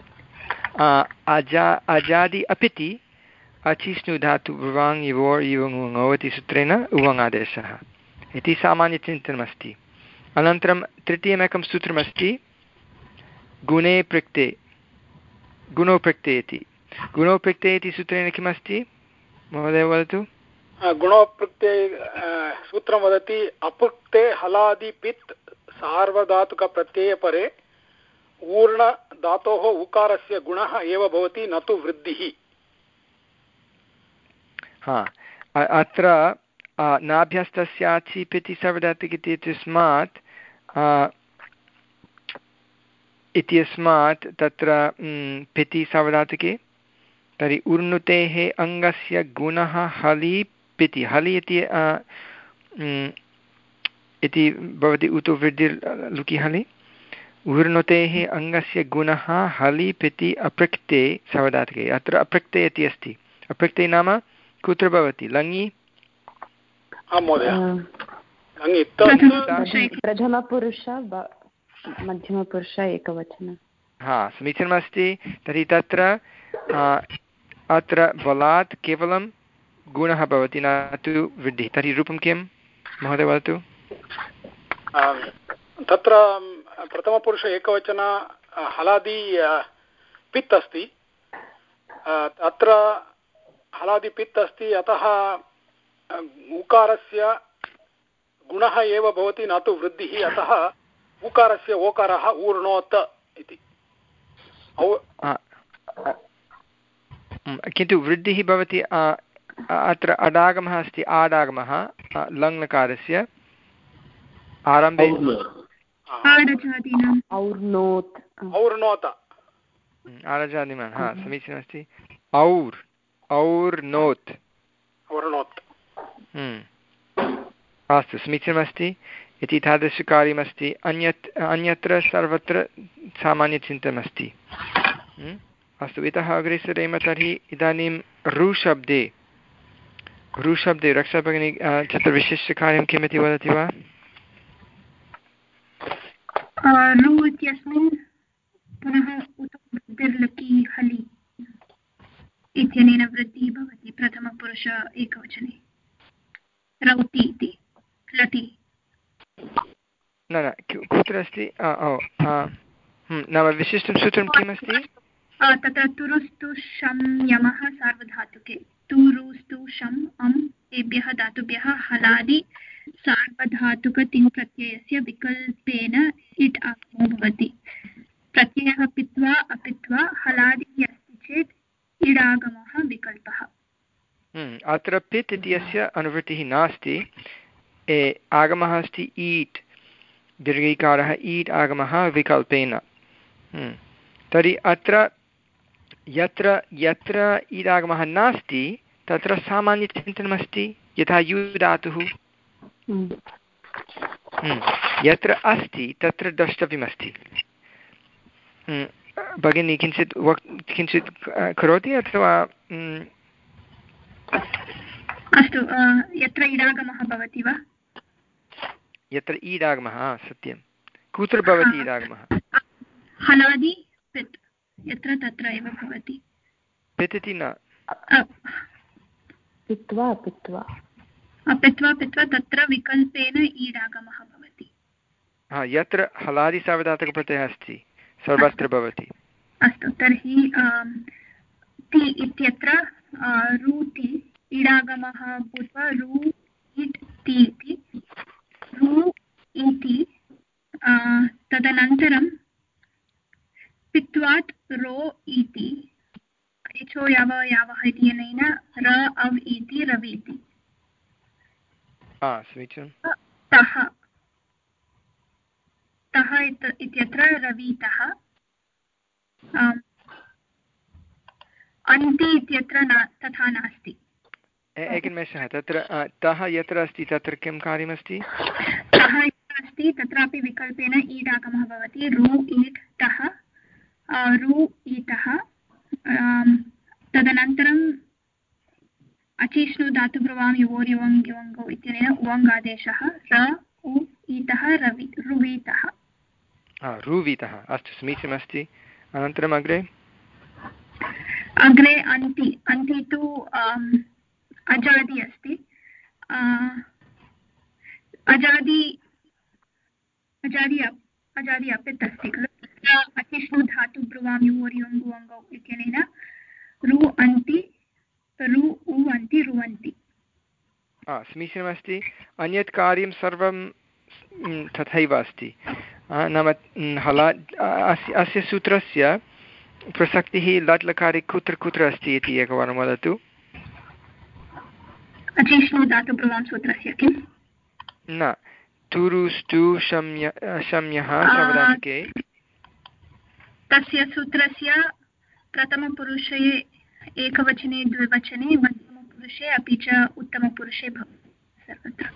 अजा अजादि अपिति अचिष्णु धातु ब्रुवां युवोर् युवङो इति सूत्रेण उवङ् आदेशः इति सामान्यचिन्तनमस्ति अनन्तरं तृतीयमेकं सूत्रमस्ति गुणे पृक्ते गुणो पृक्ते इति गुणो पृक्ते इति सूत्रेण किमस्ति महोदय वदतु गुणोपृक्ते सूत्रं वदति अपृक्ते हलादि पित् सार्वधातुकप्रत्ययपरे ऊर्णधातोः उकारस्य गुणः एव भवति न तु वृद्धिः हा अत्र नाभ्यस्तस्याचि पिति सार्वधातुक इत्यस्मात् इत्यस्मात् तत्र पिति सार्वधातुके तर्हि ऊर्णुतेः अङ्गस्य गुणः हलि पिति हलि इति इति भवति उतो वृद्धिर् लुकि हलि ऊर्णुतेः अङ्गस्य गुणः हलि पिति अपृक्ते सार्वधातुके अत्र अपृक्ते इति अस्ति अपृक्ते नाम कुत्र भवति लङि प्रथमपुरुष मध्यमपुरुष एकवचन हा समीचीनमस्ति तर्हि तत्र अत्र बलात् केवलं गुणः भवति न तु वृद्धिः तर्हि रूपं किं महोदय वदतु तत्र प्रथमपुरुष एकवचन हलादि पित् अस्ति अत्र हलादि पित् अस्ति अतः उकारस्य गुणः एव भवति न तु वृद्धिः अतः उकारस्य ओकारः ऊर्णोत इति किन्तु वृद्धिः भवति अत्र अडागमः अस्ति आडागमः लङ्लकारस्य आरम्भे आरजादिमान् हा समीचीनमस्ति और् और्नोत् और्नोत् अस्तु समीचीनमस्ति इति तादृशकार्यमस्ति अन्यत् अन्यत्र सर्वत्र सामान्यचिन्तनमस्ति अस्तु इतः अग्रे सरेम तर्हि इदानीं ऋशब्दे ऋशब्दे रक्षा भगिनी तत्र विशिष्टकार्यं किमिति वदति वा ऋ इत्यस्मिन् पुनः वृद्धिर्लकि हलि इत्यनेन वृद्धिः भवति प्रथमपुरुष एकवचने रौति इति लटि न न कुत्र अस्ति नाम विशिष्टं सूत्रं किमस्ति तत्र तुरुस्तु शं यमः सार्वधातुके तुरुस्तु शम् अम् एभ्यः धातुभ्यः हलादि सार्वधातुकतिङ्प्रत्ययस्य विकल्पेन इट् आगमो भवति प्रत्ययः पित्वा अपित्वा हलादि अस्ति चेत् इडागमः विकल्पः अत्र पित् इत्यस्य अनुवृत्तिः नास्ति आगमः अस्ति ईट् दीर्घैकारः ईट् आगमः विकल्पेन। तर्हि अत्र यत्र यत्र ईडागमः नास्ति तत्र सामान्यचिन्तनमस्ति, यथा यु धातुः। यत्र अस्ति तत्र द्रष्टव्यमस्ति। भगिनी किञ्चित् वक् किञ्चित् करोति अथवा? अस्तु, यत्र ईडागमः भवति वा? यत्र ईडागमः, सत्यं। कुत्र भवति ईडागमः? हलादि पित्, यत्र तत्र एव भवति। पित् इति न, पित्वा पित्वा पित्वा पित्वा तत्र विकल्पेन ईडागमः भवति। हा, यत्र हलादि सार्वधातुकप्रत्ययः अस्ति सर्वत्र भवति। अस्तु, तर्हि ति इत्यत्र रुति ईडागमः भूत्वा रु इट् ति इति, रु इति। तदनन्तरं पित्वात् रो इति, एचो याव यावः इत्यनेन र अव् इति रवीति। समीचीनं। तः तः इत्यत्र रवीतः। अन्ति इत्यत्र न, तथा नास्ति। एकनिमेषः, तत्र तः यत्र अस्ति तत्र किं कार्यमस्ति? तः यत्र अस्ति तत्रापि विकल्पेन ईडागमः भवति। रु ईट् तः, रु ईतः। तदनन्तरम् अचिष्णु धातुब्रुवां युवोर् युवङ् युवङ्गौ इत्यनेन उवङ् आदेशः। र उ ईतः रवि रुवीतः। रुवीतः, अस्तु, समीचीनमस्ति। अनन्तरम् अग्रे अग्रे अन्ति। अन्ति तु अजादि अस्ति। अजादि अजादि अजादि अपित् अस्ति खलु। अचिष्णु धातु ब्रुवां युवोर् युवङ् युवङ्गौ इत्यनेन रु अन्ति रु उ अन्ति रुवन्ति। समीचीनमस्ति। अन्यत् कार्यं सर्वं तथैव अस्ति। नाम हला अस्य सूत्रस्य प्रसक्तिः लट् लकारे कुत्र कुत्र अस्ति इति एकवारं वदतु। अचिष्णु धातुब्रुवां सूत्रस्य किं? न, तुरुस्तु शम्य शम्यः सार्वधातुके। तस्य सूत्रस्य प्रथमपुरुषे एकवचने द्विवचने मध्यमपुरुषे अपि च उत्तमपुरुषे भवति सर्वत्र।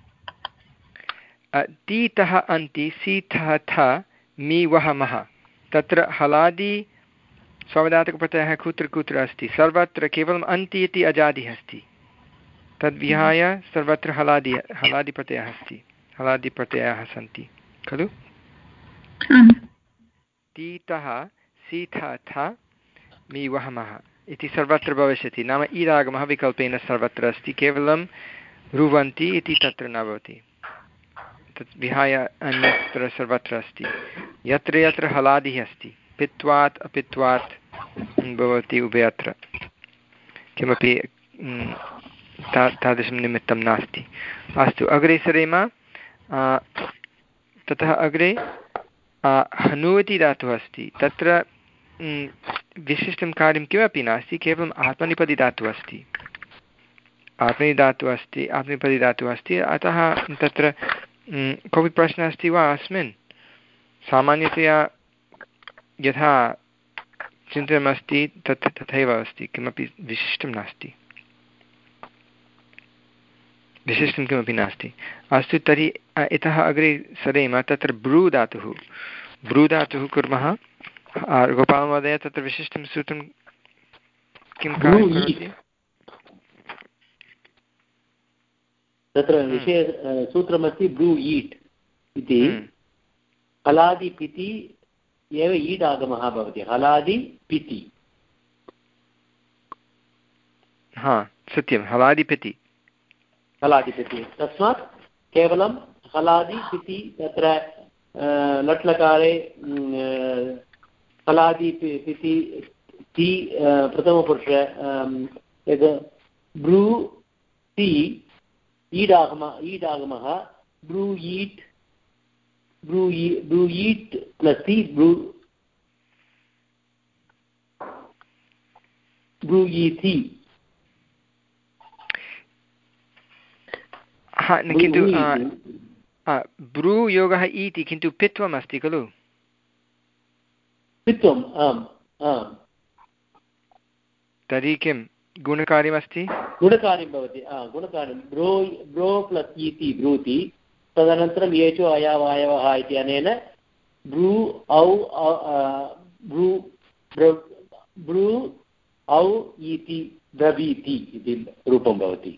तीतः अन्ति सीतः थ मी वहमः, तत्र हलादि सार्वधातुकप्रत्ययः कुत्र कुत्र अस्ति? सर्वत्र केवलम् अन्ति इति अजादिः अस्ति। तद्विहाय सर्वत्र हलादि हलादिप्रत्ययः अस्ति, हलादिप्रत्ययाः सन्ति खलु। तीतः सीतः थ मी वहमः इति सर्वत्र भविष्यति। नाम ईरागमः विकल्पेन सर्वत्र अस्ति, केवलं रुवन्ति इति तत्र न भवति। तत् विहाय अन्यत्र सर्वत्र अस्ति। यत्र यत्र हलादिः अस्ति, पित्वात् अपित्वात् भवति उभयत्र, किमपि ता तादृशं निमित्तं नास्ति। अस्तु, अग्रे सरेम। ततः अग्रे हनु इति धातुः अस्ति। तत्र विशिष्टं कार्यं किमपि नास्ति, केवलम् आत्मनेपदी धातुः अस्ति। आत्मनेपदी धातुः अस्ति आत्मनेपदी धातुः अस्ति अतः तत्र कोऽपि प्रश्नः अस्ति वा अस्मिन्? सामान्यतया यथा चिन्तनमस्ति तत् तथैव अस्ति, किमपि विशिष्टं नास्ति, विशिष्टं किमपि नास्ति। अस्तु, तर्हि इतः अग्रे सरेम। तत्र ब्रू धातुः ब्रू धातुः कुर्मः। गोपालमहोदय, तत्र विशिष्टं सूत्रं किं कार्यं करोति? तत्र विषय सूत्रमस्ति ब्रू ईट् इति। हलादि पिति एव ईड् आगमः भवति। हलादि पिति, हा सत्यं, हलादि पिति हलादि पिति। तस्मात् केवलं हलादि पिति तत्र लट् लकारे हलादि पिति ति प्रथमपुरुष यद् ब्रू ति ईडागमः ईडागमः ब्रू ईट् ब्रू ब्रू ईट् प्लस् ति ब्रू ब्रू ईति। हा, किन्तु ब्रू योगः इति किन्तु पित्वम् अस्ति खलु पित्वम् आम् आम् तर्हि किं गुणकार्यमस्ति गुणकार्यं भवति गुणकार्यं ब्रो ब्रो प्लस् इति ब्रूति तदनन्तरं येषु अयवायवः इति अनेन ब्रू औ ब्रू ब्रू औ इति ब्रवीति इति रूपं भवति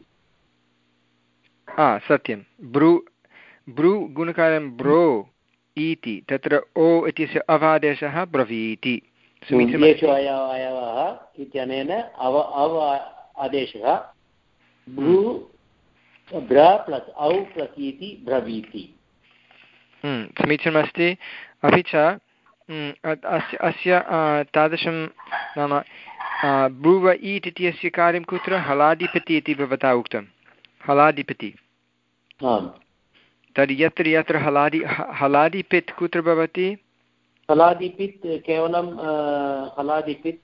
सत्यं ब्रू ब्रू गुणकार्यं ब्रो इति तत्र ओ इत्यस्य अवादेशः ब्रवीति येषु अयवः इत्यनेन अव अव आदेशः ब्रू ब्र प्लस् औ प्लस् इति ब्रवीति समीचीनमस्ति अपि च अस्य अस्य तादृशं नाम ब्रूव ईट् इत्यस्य कार्यं कुत्र हलादिपति इति भवता उक्तं हलादिपति तर्हि यत्र यत्र हलादि हलादिपित् कुत्र भवति हलादिपित् केवलं हलादिपित्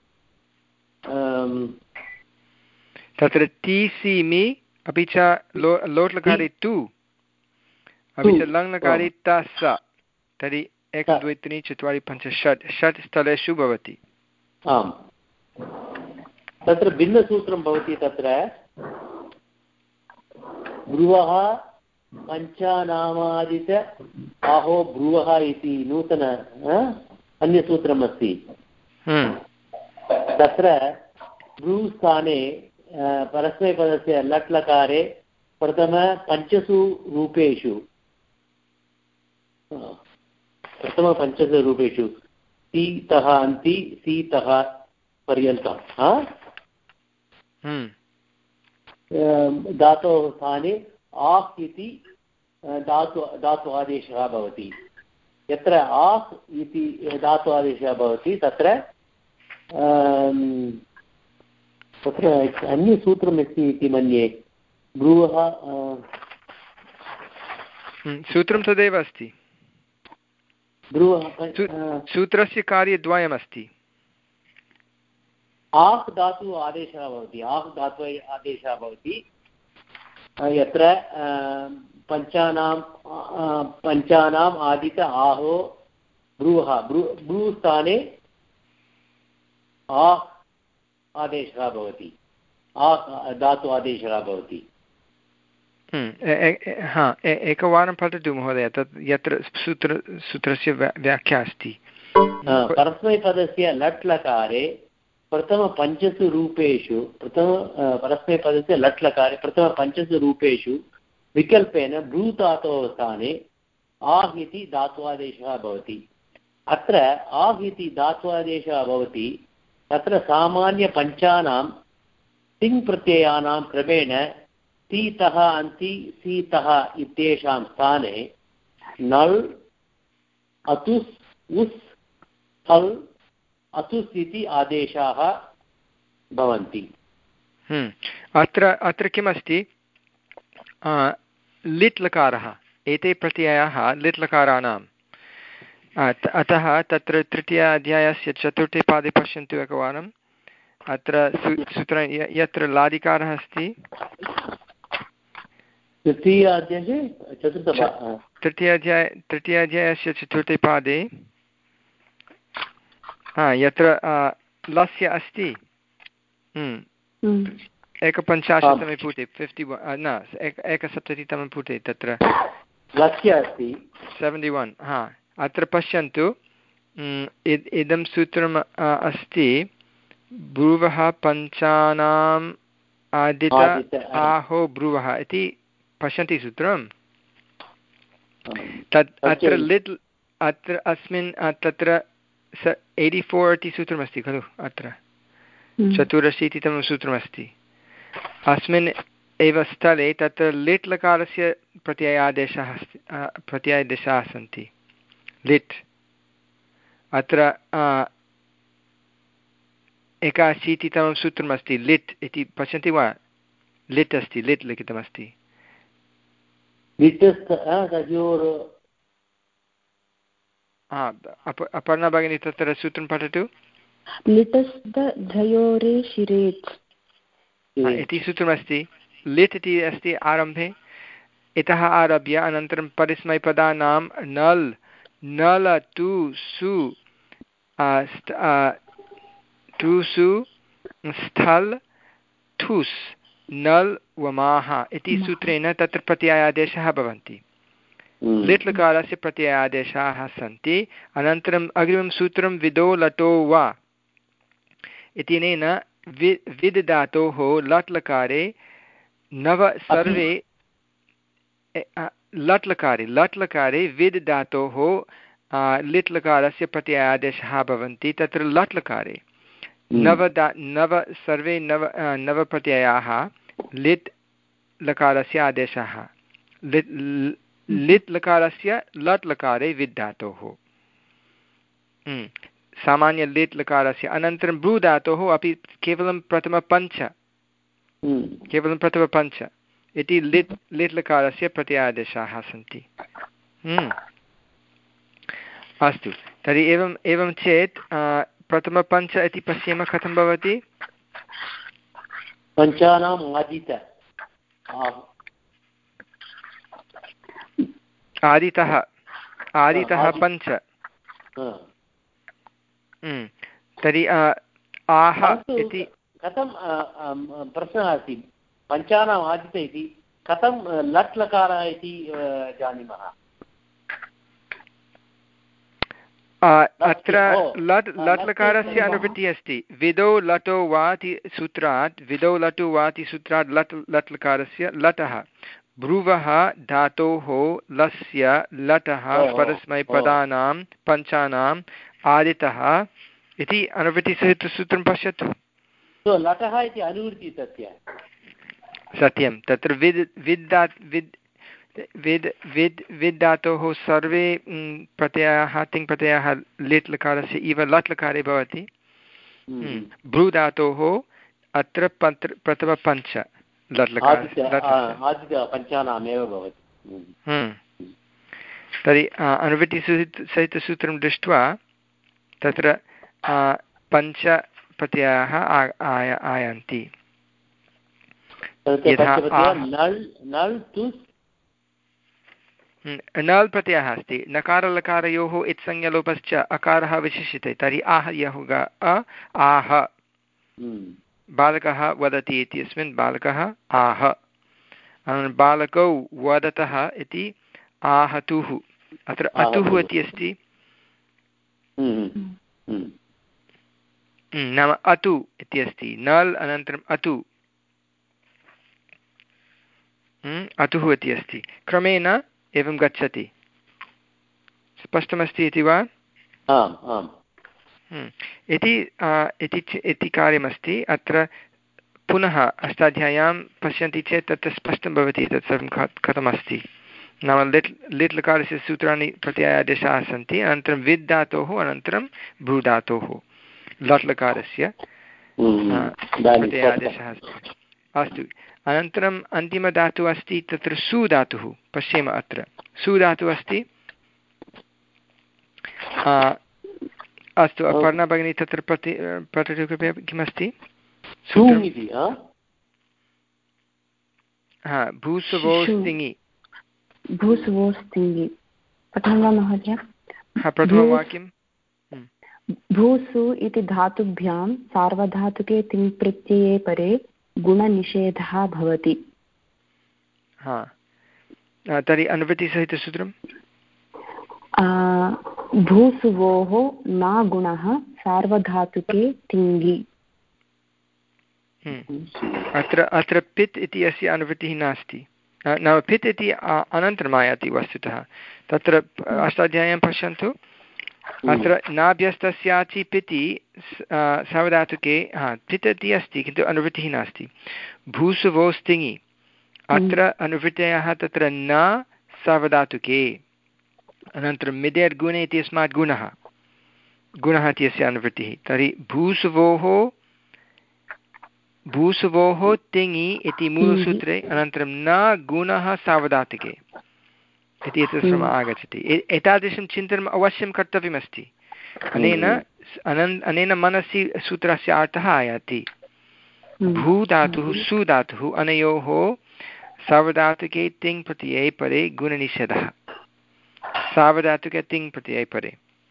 तत्र तिसिमि अपि च लो लोट् लकारे तु अपि च लङ् लकारे तस तर्हि एकं द्वे त्रीणि चत्वारि पञ्च षट् षट् स्थलेषु भवति आम् तत्र भिन्नसूत्रं भवति तत्र ब्रुवः पञ्चानामादित आहो ब्रुवः इति नूतन अन्यसूत्रम् अस्ति तत्र ब्रूस्थाने परस्मैपदस्य लट् लकारे प्रथमपञ्चसु रूपेषु प्रथमपञ्चसु रूपेषु सीतः अन्ति सीतः पर्यन्तं धातोः स्थाने आह् इति धातु धातु आदेशः भवति यत्र आह् इति धातु आदेशः भवति तत्र तत्र अन्यसूत्रमस्ति इति मन्ये ब्रुवः सूत्रं तदेव अस्ति सूत्रस्य कार्यद्वयमस्ति आह् धातु आदेशः भवति आह् धातु आदेशः भवति यत्र पञ्चानां पञ्चानाम् आदित आहो ब्रूः ब्रू ब्रूस्थाने आह् आदेशः भवति आह् धातु आदेशः भवति हा एकवारं पठतु महोदय तत् यत्र सूत्र सूत्रस्य व्याख्या अस्ति परस्मैपदस्य लट् लकारे प्रथमपञ्चसु रूपेषु प्रथम परस्मैपदस्य लट् लकारे प्रथमपञ्चसु रूपेषु विकल्पेन ब्रूधातोः स्थाने आह् इति धात्वादेशः भवति अत्र आह् इति धात्वादेशः भवति तत्र सामान्यपञ्चानां तिङ् प्रत्ययानां क्रमेण सीतः अन्ति सीतः इत्येषां स्थाने नल् अतुस् उस् हल् अतुस् इति आदेशाः भवन्ति अत्र अत्र किमस्ति लिट् लकारः एते प्रत्ययाः लिट् लकाराणाम् अतः तत्र तृतीयाध्यायस्य चतुर्थे पादे पश्यन्तु एकवारम् अत्र सूत्र यत्र लादिकारः अस्ति तृतीयाध्याये तृतीयाध्याय तृतीयाध्यायस्य चतुर्थे पादे हा यत्र लस्य अस्ति एकपञ्चाशत्तमे पुटे फिफ्टि वन् न एकसप्ततितमे पुटे तत्र लस्य अस्ति सेवेण्टि वन् हा अत्र पश्यन्तु इदं सूत्रम् अस्ति ब्रुवः पञ्चानाम् आदित आहो ब्रुवः इति पश्यन्ति सूत्रं तत् अत्र लिट् अत्र अस्मिन् तत्र स एय्टि फोर् इति सूत्रमस्ति खलु अत्र चतुरशीतितमं सूत्रमस्ति अस्मिन् एव स्थले तत्र लिट् लकारस्य प्रत्ययादेशः अस्ति प्रत्ययादेशाः सन्ति लिट् अत्र एकाशीतितमं सूत्रमस्ति लिट् इति पश्यन्ति वा लिट् अस्ति लिट् लिखितमस्ति अपर्णा भगिनी तत्र सूत्रं पठतु इति सूत्रमस्ति लिट् इति अस्ति आरम्भे इतः आरभ्य अनन्तरं परिस्मैपदानां नल् नल तु सु टु सु स्थल् ठुस् नल् वमाः इति सूत्रेण तत्र प्रत्ययादेशाः भवन्ति। लिट् लकारस्य प्रत्ययादेशाः सन्ति। अनन्तरम् अग्रिमं सूत्रं विदो लटो वा इत्यनेन वि विद् धातोः लट् लकारे नव सर्वे लट् लकारे लट् लकारे विद् धातोः लिट् लकारस्य प्रत्ययादेशः भवन्ति। तत्र लट् लकारे नव दा नव सर्वे नव नवप्रत्ययाः लिट् लकारस्य आदेशः लिट् लिट् लकारस्य लट् लकारे विद् धातोः सामान्य लिट् लकारस्य। अनन्तरं ब्रू धातोः अपि केवलं प्रथमपञ्च केवलं प्रथमपञ्च इति लिट् लिट् लकारस्य प्रत्ययादेशाः सन्ति। अस्तु तर्हि एवम् एवं चेत् प्रथमपञ्च इति पश्येम कथं भवति। पञ्चानाम् आदित आदितः आदितः पञ्च तर्हि आह इति कथं प्रश्नः अस्ति पञ्चानाम् आदित इति कथं लट् लकारः इति जानीमः। अत्र लट् लट् लकारस्य अनुवृत्तिः अस्ति विदौ लटो वाति सूत्रात् विदौ लटु वाति सूत्रात् लट् लट् लकारस्य लटः ब्रुवः धातोः लस्य लटः परस्मैपदानां पञ्चानाम् आदितः इति अनुवृत्तिसहितसूत्रं पश्यतु। लटः इति अनुवृत्तिः तस्य सत्यं तत्र विद् विद् विद् विद् विद् विद् धातोः सर्वे प्रत्ययाः तिङ् प्रत्ययाः लिट् लकारस्य इव लट् लकारे भवति। भ्रू धातोः अत्र पन्त्र प्रथमपञ्च लट् लकारस्य पञ्चानामेव भवति। तर्हि अनुवृत्तिसहितसूत्रं दृष्ट्वा तत्र पञ्च प्रत्ययाः आय आयान्ति। नल् प्रत्ययः अस्ति नकारलकारयोः इत्संज्ञलोपश्च अकारः विशिष्यते तर्हि आह यहुग अ आह बालकः वदति इत्यस्मिन् बालकः आह बालकौ वदतः इति आहतुः अत्र अतुः इति अस्ति नाम अतु इति अस्ति नल् अनन्तरम् अतु अतुः इति अस्ति क्रमेण एवं गच्छति। स्पष्टमस्ति इति वा? आम् आम् इति इति कार्यमस्ति। अत्र पुनः अष्टाध्याय्यां पश्यन्ति चेत् तत्र स्पष्टं भवति तत् सर्वं कथमस्ति। नाम लिट् लिट् लकारस्य सूत्राणि प्रत्ययादेशाः सन्ति अनन्तरं विद् धातोः अनन्तरं भ्रू धातोः लट् लकारस्य प्रत्ययादेशः अस्ति। अस्तु अनन्तरम् अन्तिमधातुः अस्ति तत्र सु धातुः पश्येम अत्र सु धातुः अस्ति। अस्तु अपर्णा भगिनी तत्र प्रति पठतु कृपया किमस्ति हा भूसुवोस्तिङि भूसुवोस्तिङि पठामि वा महोदय? हा प्रथमवाक्यं भूसु इति धातुभ्यां सार्वधातुके तिङ् प्रत्यये परे गुणनिषेधः भवति। हा तर्हि अनुवृत्तिसहितसूत्रं भूसुवोः न गुणः सार्वधातुके तिङि। अत्र अत्र पित् इति अस्य अनुवृत्तिः नास्ति नाम पित् इति अनन्तरम् आयाति वस्तुतः। तत्र अष्टाध्याय्यां पश्यन्तु अत्र नाभ्यस्तस्याचि पिति सावधातुके हा पित् इति अस्ति किन्तु अनुवृत्तिः नास्ति। भूसुवोस्तिङि अत्र अनुवृत्तयः तत्र न सावधातुके अनन्तरं मिदेर् गुणे इत्यस्मात् गुणः गुणः इत्यस्य अनुवृत्तिः। तर्हि भूसुवोः भूसुवोः तिङि इति मूलसूत्रे अनन्तरं न गुणः सावधातुके इति एतत् सर्वम् आगच्छति। एतादृशं चिन्तनम् अवश्यं कर्तव्यमस्ति। अनेन अनन् अनेन मनसि सूत्रस्य अर्थः आयाति। भू धातुः सु धातुः अनयोः सावधातुके तिङ् प्रत्यये परे गुणनिषेधः सावधातुके तिङ् प्रत्यये परे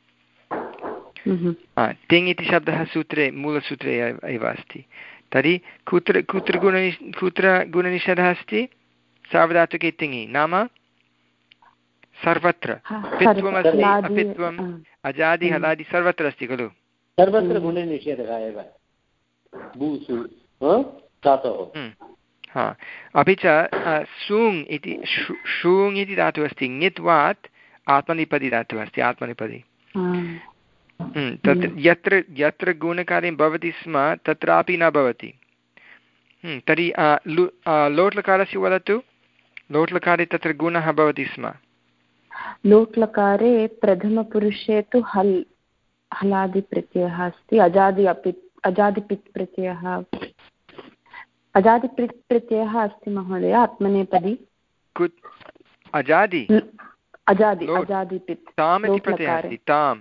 तिङ् इति शब्दः सूत्रे मूलसूत्रे एव अस्ति तर्हि कुत्र कुत्र गुणनि कुत्र गुणनिषेधः अस्ति सावधातुके तिङि नाम सर्वत्र पित्वमस्ति अपित्वम् अजादि हलादि सर्वत्र अस्ति खलु सर्वत्र गुणनिषेधः एव भूसु धातोः हा अपि च सूङ् इति शूङ् इति धातुः अस्ति ङित्वात् आत्मनेपदी धातुः अस्ति आत्मनेपदी तत् यत्र यत्र गुणकार्यं भवति स्म तत्रापि न भवति तर्हि लोट्लकारस्य वदतु लोट्लकारे तत्र गुणः भवति स्म लोट्लकारे प्रथमपुरुषे तु हल् हलादिप्रत्ययः अस्ति अजादि अपि अजादिपित् प्रत्ययः अजादिपित् प्रत्ययः अस्ति महोदय आत्मनेपदी अजादि अजादि अजादिपित् ताम् इति प्रत्ययः अस्ति ताम्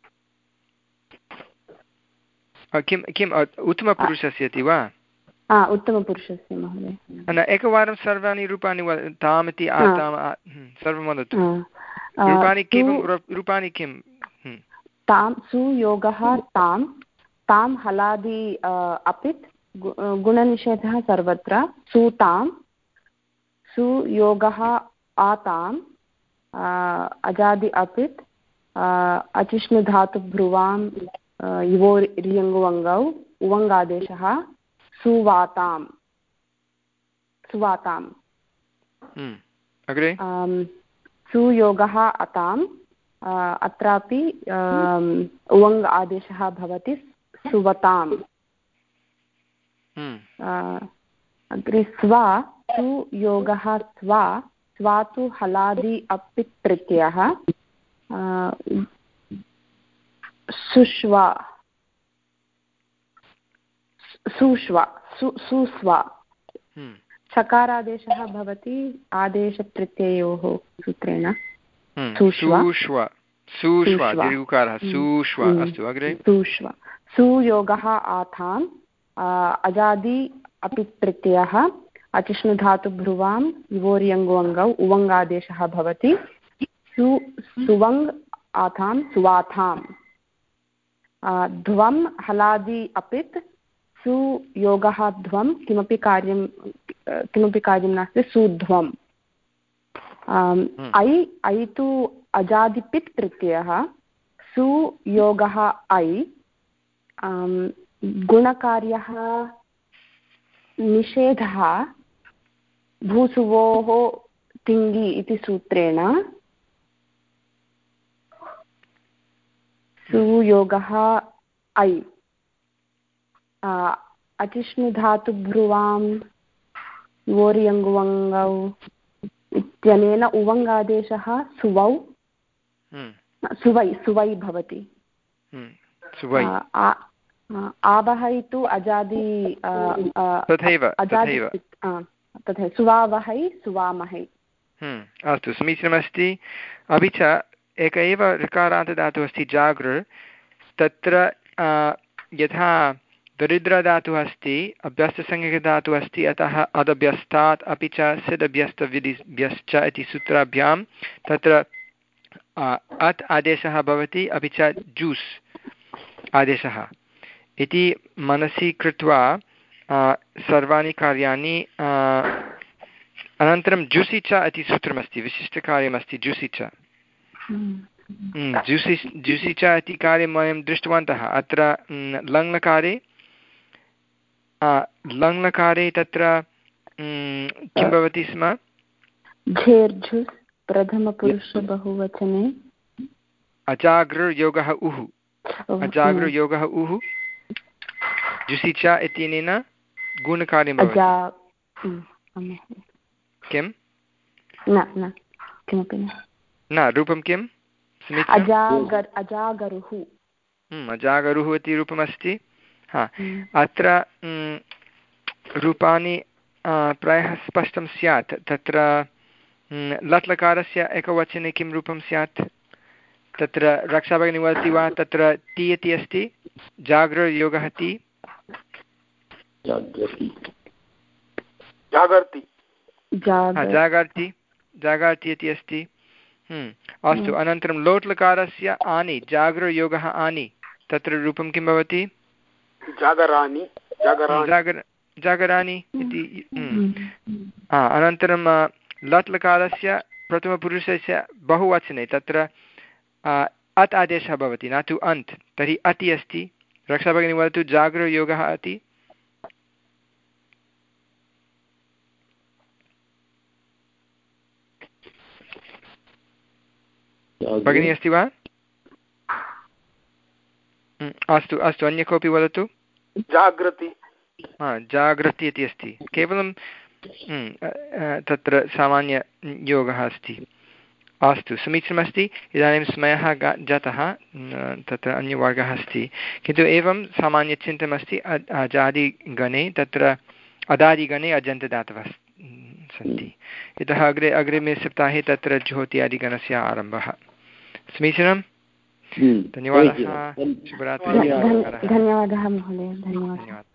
किं किम् उत्तमपुरुषस्य इति वा उत्तमपुरुषस्य महोदय न एकवारं सर्वाणि रूपाणि ताम् इति सर्वं वदतु रूपाणि किं रूपाणि किं तां सुयोगः तां तां हलादि अपित् गुणनिषेधः सर्वत्र सुतां सुयोगः आताम् अजादि अपित् अचिष्णुधातुभ्रुवां युवो रियङ्गुवङ्गौ उवङ्गादेशः सुवातां सुवाताम् अग्रे सुयोगः अताम् अत्रापि उवङ् आदेशः भवति सुवताम् अग्रे स्वा सुयोगः स्वा स्वा तु हलादि अपित् प्रत्ययः सुष्वा सुष्वा सुस्वा सकारादेशः भवति आदेशप्रत्ययोः सूत्रेण सुष्वा सुष्वा दीर्घकारः सुष्वा अस्तु अग्रे सुष्वा सुयोगः आथाम् अजादि अपि प्रत्ययः अचिष्णुधातुभ्रुवां युवोर्यङ्गुवङ्गौ उवङ्गादेशः भवति सु सुवङ् आथां सुवाथाम् ध्वं हलादि अपित् सुयोगः ध्वं किमपि कार्यं किमपि कार्यं नास्ति सुध्वम् ऐ ऐ तु अजादिपित् प्रत्ययः सुयोगः ऐ गुणकार्यः निषेधः भूसुवोः तिङि इति सूत्रेण सुयोगः ऐ अचिष्णुधातुभ्रुवां वोर्यङ्गुवङ्गौ इत्यनेन उवङ्गादेशः सुवौ सुवै सुवै भवति आवहै तु अजादि तथैव तथैव सुवावहै सुवामहै अस्तु समीचीनमस्ति अपि च एक एव ऋकारान्तदातुः अस्ति जागृ तत्र यथा दरिद्रधातुः अस्ति अभ्यस्तसंज्ञकधातुः अस्ति अतः अदभ्यस्तात् अपि च सिदभ्यस्तविधिभ्यश्च इति सूत्राभ्यां तत्र अत् आदेशः भवति अपि च जूस् आदेशः इति मनसि कृत्वा सर्वाणि कार्याणि अनन्तरं जुसि च इति सूत्रमस्ति विशिष्टकार्यमस्ति जुसि च जुसि जुसि च इति कार्यं वयं दृष्टवन्तः अत्र लङ्लकारे लङ्लकारे तत्र किं भवति स्म झेर्झुस् प्रथमपुरुषबहुवचने अजागृयोगः उः अजागृयोगः उः जुसि च इत्यनेन गुणकार्यं भवति किं न किमपि न न रूपं किं अजागर् अजागरुः अजागरुः इति रूपमस्ति हा अत्र रूपाणि प्रायः स्पष्टं स्यात् तत्र लट्लकारस्य एकवचने किं रूपं स्यात् तत्र रक्षाभगिनी वदति वा तत्र ति इति अस्ति जागृयोगः ति जागर्ति जागर्ति जागर्ति इति अस्ति। अस्तु, अनन्तरं लोट् लकारस्य आनि, जागरयोगः आनि, तत्र रूपं किं भवति? जागरानि जागर जागरानि इति। अनन्तरं लट् लकारस्य प्रथमपुरुषस्य बहुवचने तत्र अत् आदेशः भवति, न तु अन्त्, तर्हि अति अस्ति। रक्षा भगिनी वदतु, जागरयोगः अति। भगिनी अस्ति वा? अस्तु अस्तु, अन्य कोऽपि वदतु। जागृति। हा, जागृति इति अस्ति, केवलं तत्र सामान्ययोगः अस्ति। अस्तु, समीचीनमस्ति। इदानीं समयः जातः, तत्र अन्यवर्गः अस्ति, किन्तु एवं सामान्यचिन्तनमस्ति। अजादिगणे तत्र अदादिगणे अजन्तदातवः सन्ति। इतः अग्रे अग्रिमे सप्ताहे तत्र ज्योत्यादिगणस्य आरम्भः। समीचीनं, धन्यवादः। शुभरात्रिः। धन्यवादः महोदय, धन्यवादः।